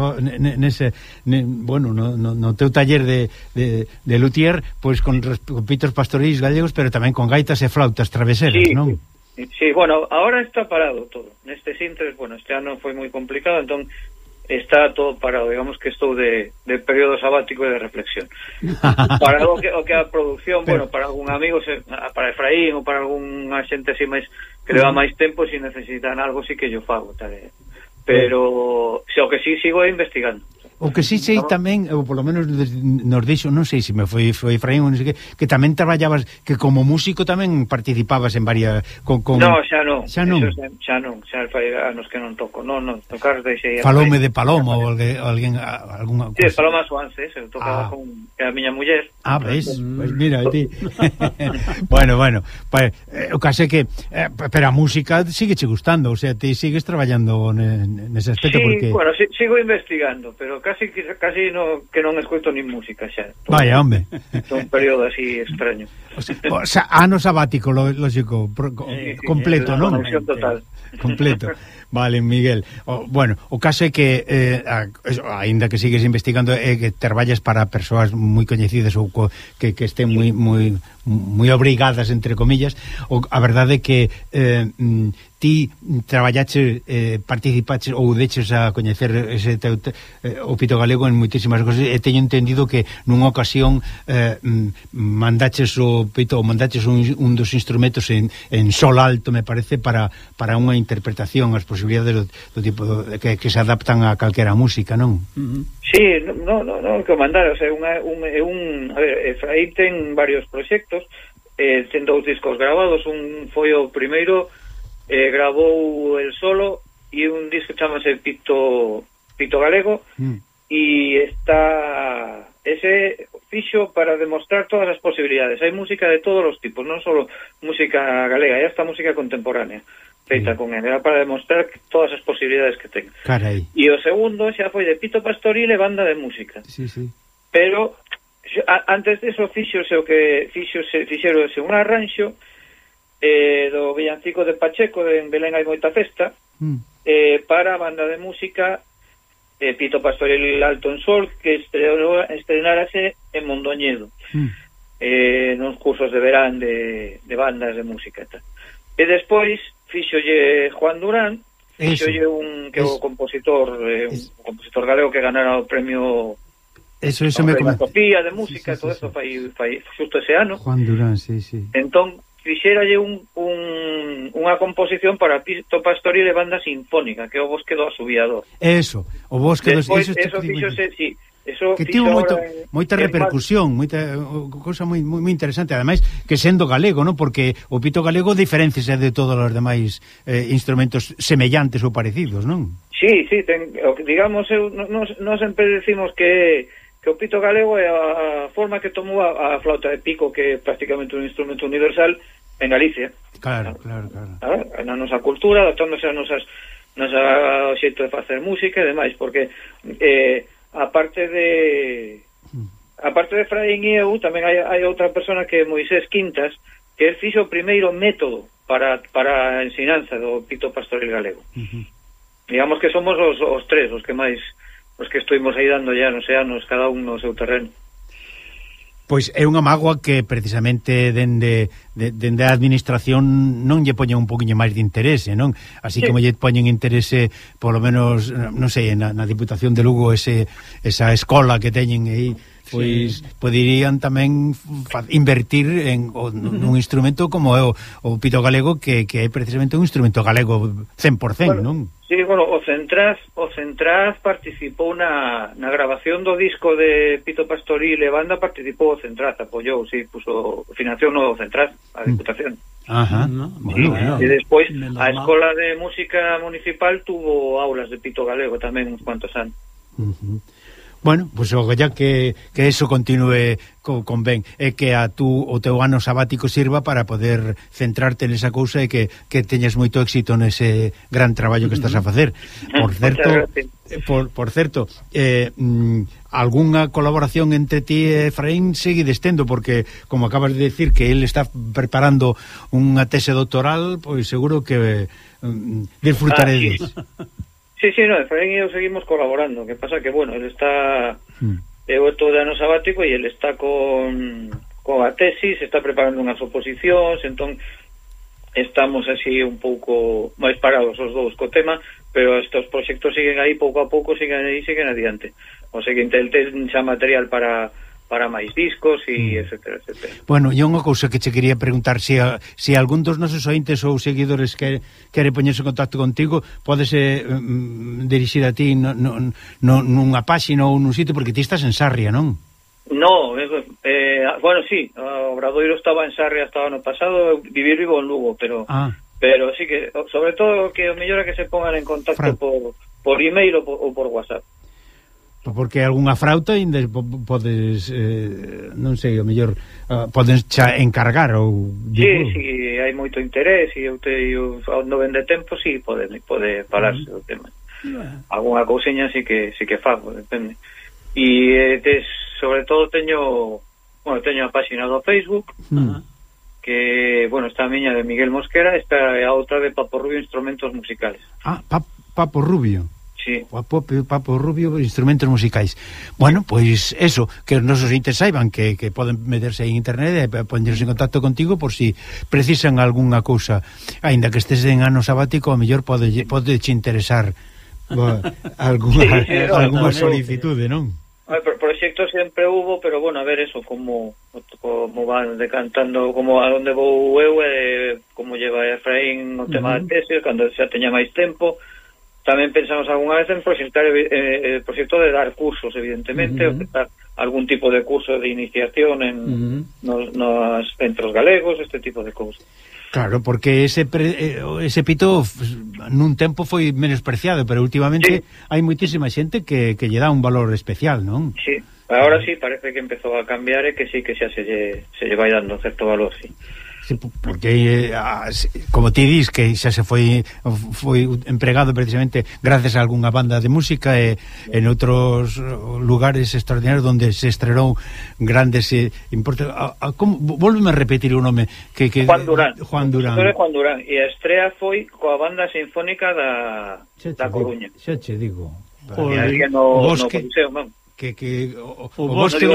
bueno, no teu taller de luthier, pois con pitos pastorís gallegos, pero tamén con gaitas e flautas traveseras, non? Sí, bueno, ahora está parado todo. Neste sintres, bueno, este ano foi moi complicado, entón está todo parado, digamos que estou de período sabático e de reflexión. Para o que a producción, bueno, para algún amigo, para Efraín ou para algunha xente así máis que leva máis tempo, se necesitan algo, sí que yo fago, tal. Pero o que sí sigo é investigando. O que si sei tamén, ou polo menos nos dixo, non sei se me foi Efraín ou non sei que tamén traballabas, que como músico tamén participabas en varias... No, xa non. Xa non? Xa fai anos que non toco. Non, tocar deixei... Faloume de Paloma ou alguén alguna cousa. Sí, cosa. Paloma Suances, eu tocaba con a miña muller. Ves, mira, ti. Bueno, o caso é que pero a música sigue che gustando, o sea, ti sigues traballando nese aspecto porque... bueno, sigo investigando, pero casi no, que non escoito nin música xa. Vaya, hombre. Un período así extraño. O sea, ano sabático, lógico, completo, non? Conexión total. Completo. Vale, Miguel. Bueno, o caso é que aínda que sigues investigando é que traballas para persoas moi coñecidas ou que estén moi obrigadas, entre comillas. A verdade é que ti traballaches, participaches ou deches a coñecer ese o pito galego en moitísimas cosas, e teño entendido que nunha ocasión mandaches o pito, ou mandaches un dos instrumentos en sol alto, me parece, para unha interpretación, as posibilidades do tipo que se adaptan a calquera música, non? Sí, no, que mandar, o sea, a ver, Efraín ten varios proxectos, ten 2 discos grabados, un foi o primeiro, grabou el solo, e un disco chamase Pito Galego, e está ese fixo para demostrar todas as posibilidades. Hai música de todos os tipos, non só música galega, hai hasta música contemporánea feita con ele, era para demostrar todas as posibilidades que ten. Carai. E o segundo xa foi de Pito Pastoril e banda de música. Sí. Pero antes diso fixose un arranxo do villancico de Pacheco de En Belén hai moita festa, para a banda de música Pito Pastoril Alto en Sol, que estrenárase en Mondoñedo, nos cursos de verán de bandas de música e tal. E despois fixolle Juan Durán, fixolle que o compositor galego que ganara o premio Eso me comentou. Copia de música, todo eso fai xusto ese ano. Juan Durán, sí. Entón fixéralle unha composición para Pito Pastoril e banda sinfónica, que é o Bosque do Asubiador. Eso, o Bosque do Asubiador. Eso fixose, sí. Eso que tivo moita repercusión, moita cousa moi interesante, ademais que sendo galego, non? Porque o pito galego diferenciase de todos os demais instrumentos semellantes ou parecidos, non? Sí, digamos, nós sempre decimos que o pito galego é a forma que tomou a flauta de pico, que é prácticamente un instrumento universal en Galicia. Claro. Na nosa cultura, adaptándose a noso xeito de facer música e demais, porque aparte de Efraín e eu, tamén hai outra persona que é Moisés Quintas, que el fixo o primeiro método para a ensinanza do pito pastoril galego. Digamos que somos os tres os que estuvimos aí dando ya nos anos, cada un no seu terreno. Pois é unha mágoa que precisamente dende a administración non lle poñen un poquinho máis de interese, non? Así como lle poñen interese, polo menos, non sei, na Diputación de Lugo, esa escola que teñen aí, pois poderían tamén invertir nun instrumento como é o pito galego, que é precisamente un instrumento galego 100%, non? Sí, bueno, o Centraz participou na grabación do disco de Pito Pastoril e banda, participou o Centraz, apoyou, sí, puso financiación no Centraz, a Diputación. Ajá, bueno. E despois a Escola de Música Municipal tuvo aulas de pito galego tamén uns cuantos anos. Bueno, pois ya que eso continue con ben, é que o teu ano sabático sirva para poder centrarte nesa cousa e que teñas moito éxito nese gran traballo que estás a facer. Por certo, algunha colaboración entre ti e Efraín segue destendo, porque como acabas de decir que él está preparando unha tese doctoral, pois seguro que disfrutaredes. Sí, no, Efraín e eu seguimos colaborando. Que pasa que, bueno, ele está todo de ano sabático e ele está con a tesis, está preparando unhas oposicións, entón estamos así un pouco máis parados os dous co tema, pero estos proxectos siguen aí pouco a pouco, siguen adiante. O seguinte, el ten xa material para para máis discos e etcétera, etcétera. Bueno, e unha cousa que che quería preguntar, se algún dos nosos ointes ou seguidores quere poñerse en contacto contigo, podese dirixir a ti nunha páxina ou nun sitio, porque ti estás en Sarria, non? No, bueno, sí, o Obradoiro estaba en Sarria hasta o ano pasado, vivo en Lugo, pero sí que, sobre todo, que o mellor é que se pongan en contacto por email ou por WhatsApp. Porque algunha frauta ainda podes, non sei, o mellor podes xa encargar ou... Sí, hai moito interés e non vende tempo, sí, pode falarse do tema. Algunha cousiña sí que fago, depende. E sobre todo teño a páxina do Facebook, que, bueno, está a miña de Miguel Mosquera, está a outra de Papo Rubio Instrumentos Musicales. Papo Rubio. Sí. Papo Rubio Instrumentos Musicais. Bueno, pois eso, que os nosos ointes saiban que poden meterse en internet e poñerse en contacto contigo por si precisan algunha cousa, aínda que estés en ano sabático, a mellor pode che interesar algunha solicitude, non? Proxectos sempre hubo, pero bueno, a ver eso, como van decantando, como a onde vou eu, como lleva Efraín o tema de tesis, cando xa teña máis tempo. Tamén pensamos algunha vez en proxectar el proxecto de dar cursos, evidentemente, ou dar algún tipo de curso de iniciación nos centros galegos, este tipo de cousas. Claro, porque ese pito nun tempo foi menospreciado, pero últimamente hai moitísima xente que lle dá un valor especial, non? Sí, agora sí, parece que empezou a cambiar e que sí, que xa se lle vai dando certo valor, sí. Sí, porque como ti dis que xa se foi empregado precisamente gracias a algunha banda de música e en outros lugares extraordinarios onde se estrenou grandes volveme a repetir o nome que Juan Durán. Juan Durán E a estrea foi coa banda sinfónica da Coruña. Xa che digo, no Coliseo, o Bosque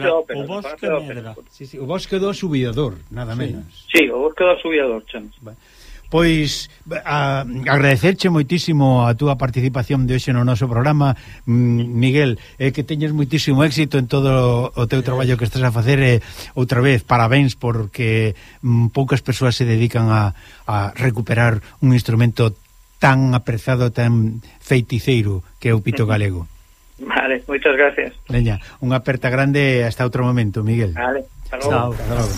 do Asubiador, nada menos. Sí, o Bosque do Asubiador, chamos. Pois agradecerche moitísimo a túa participación de hoxe no noso programa, Miguel, que teñes moitísimo éxito en todo o teu traballo que estás a facer, e outra vez parabéns, porque poucas persoas se dedican a recuperar un instrumento tan aprezado, tan feiticeiro que é o pito galego. Vale, moitas gracias. Veña, unha aperta grande, hasta outro momento, Miguel. Vale, hasta logo. Hasta logo.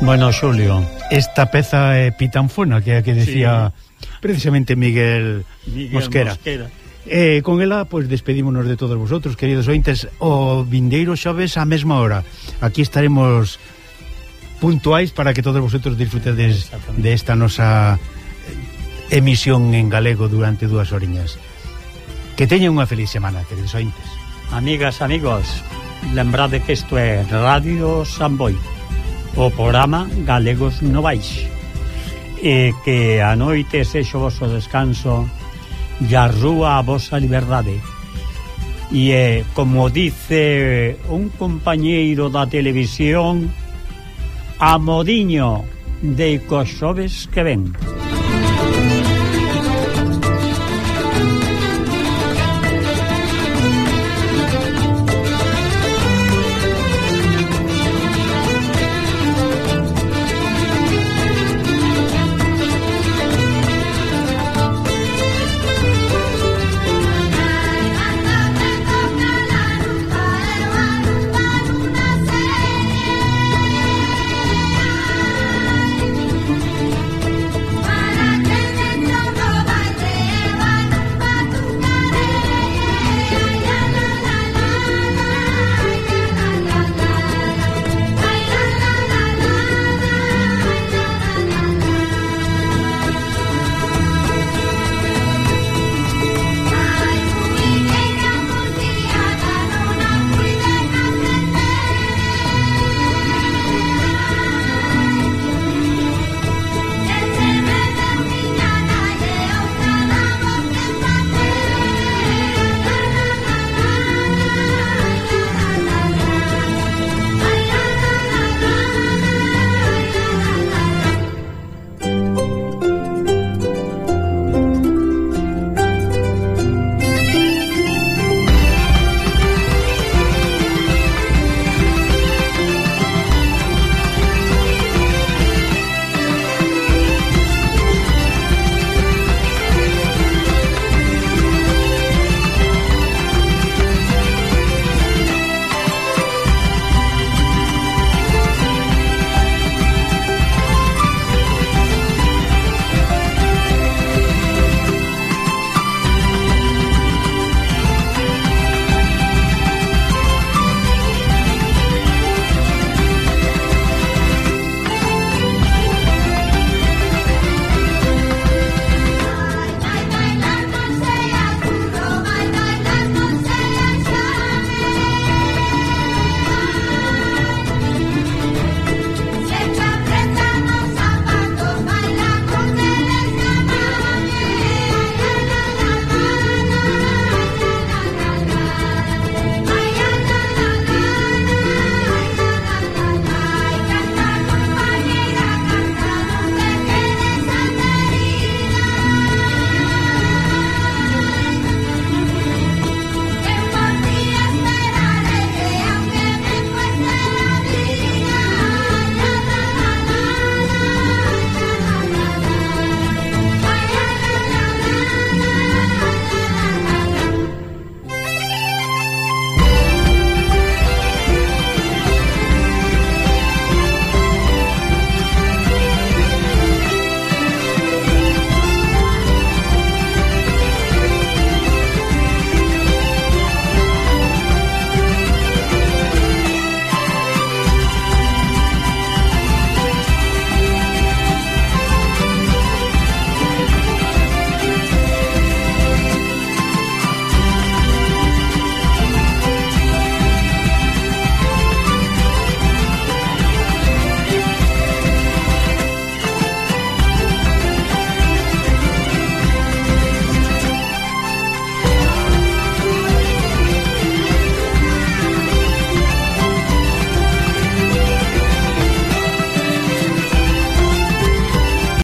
Bueno, Xulio, esta peza é pitanfona, que é a que decía precisamente Miguel Mosquera. Con ela, pois, despedímonos de todos vosotros, queridos ointes, o vindeiro xoves á mesma hora. Aquí estaremos puntuais para que todos vosotros disfrutedes desta nosa emisión en galego durante 2 horiñas. Que teñan unha feliz semana, queridos ointes. Amigas, amigos, lembrade que isto é Radio Samboy, o programa Galegos Novais, e que a noite sexa o vosso descanso e a rúa a vosa liberdade. E como dice un compañeiro da televisión, a modiño de cos xoves que ven.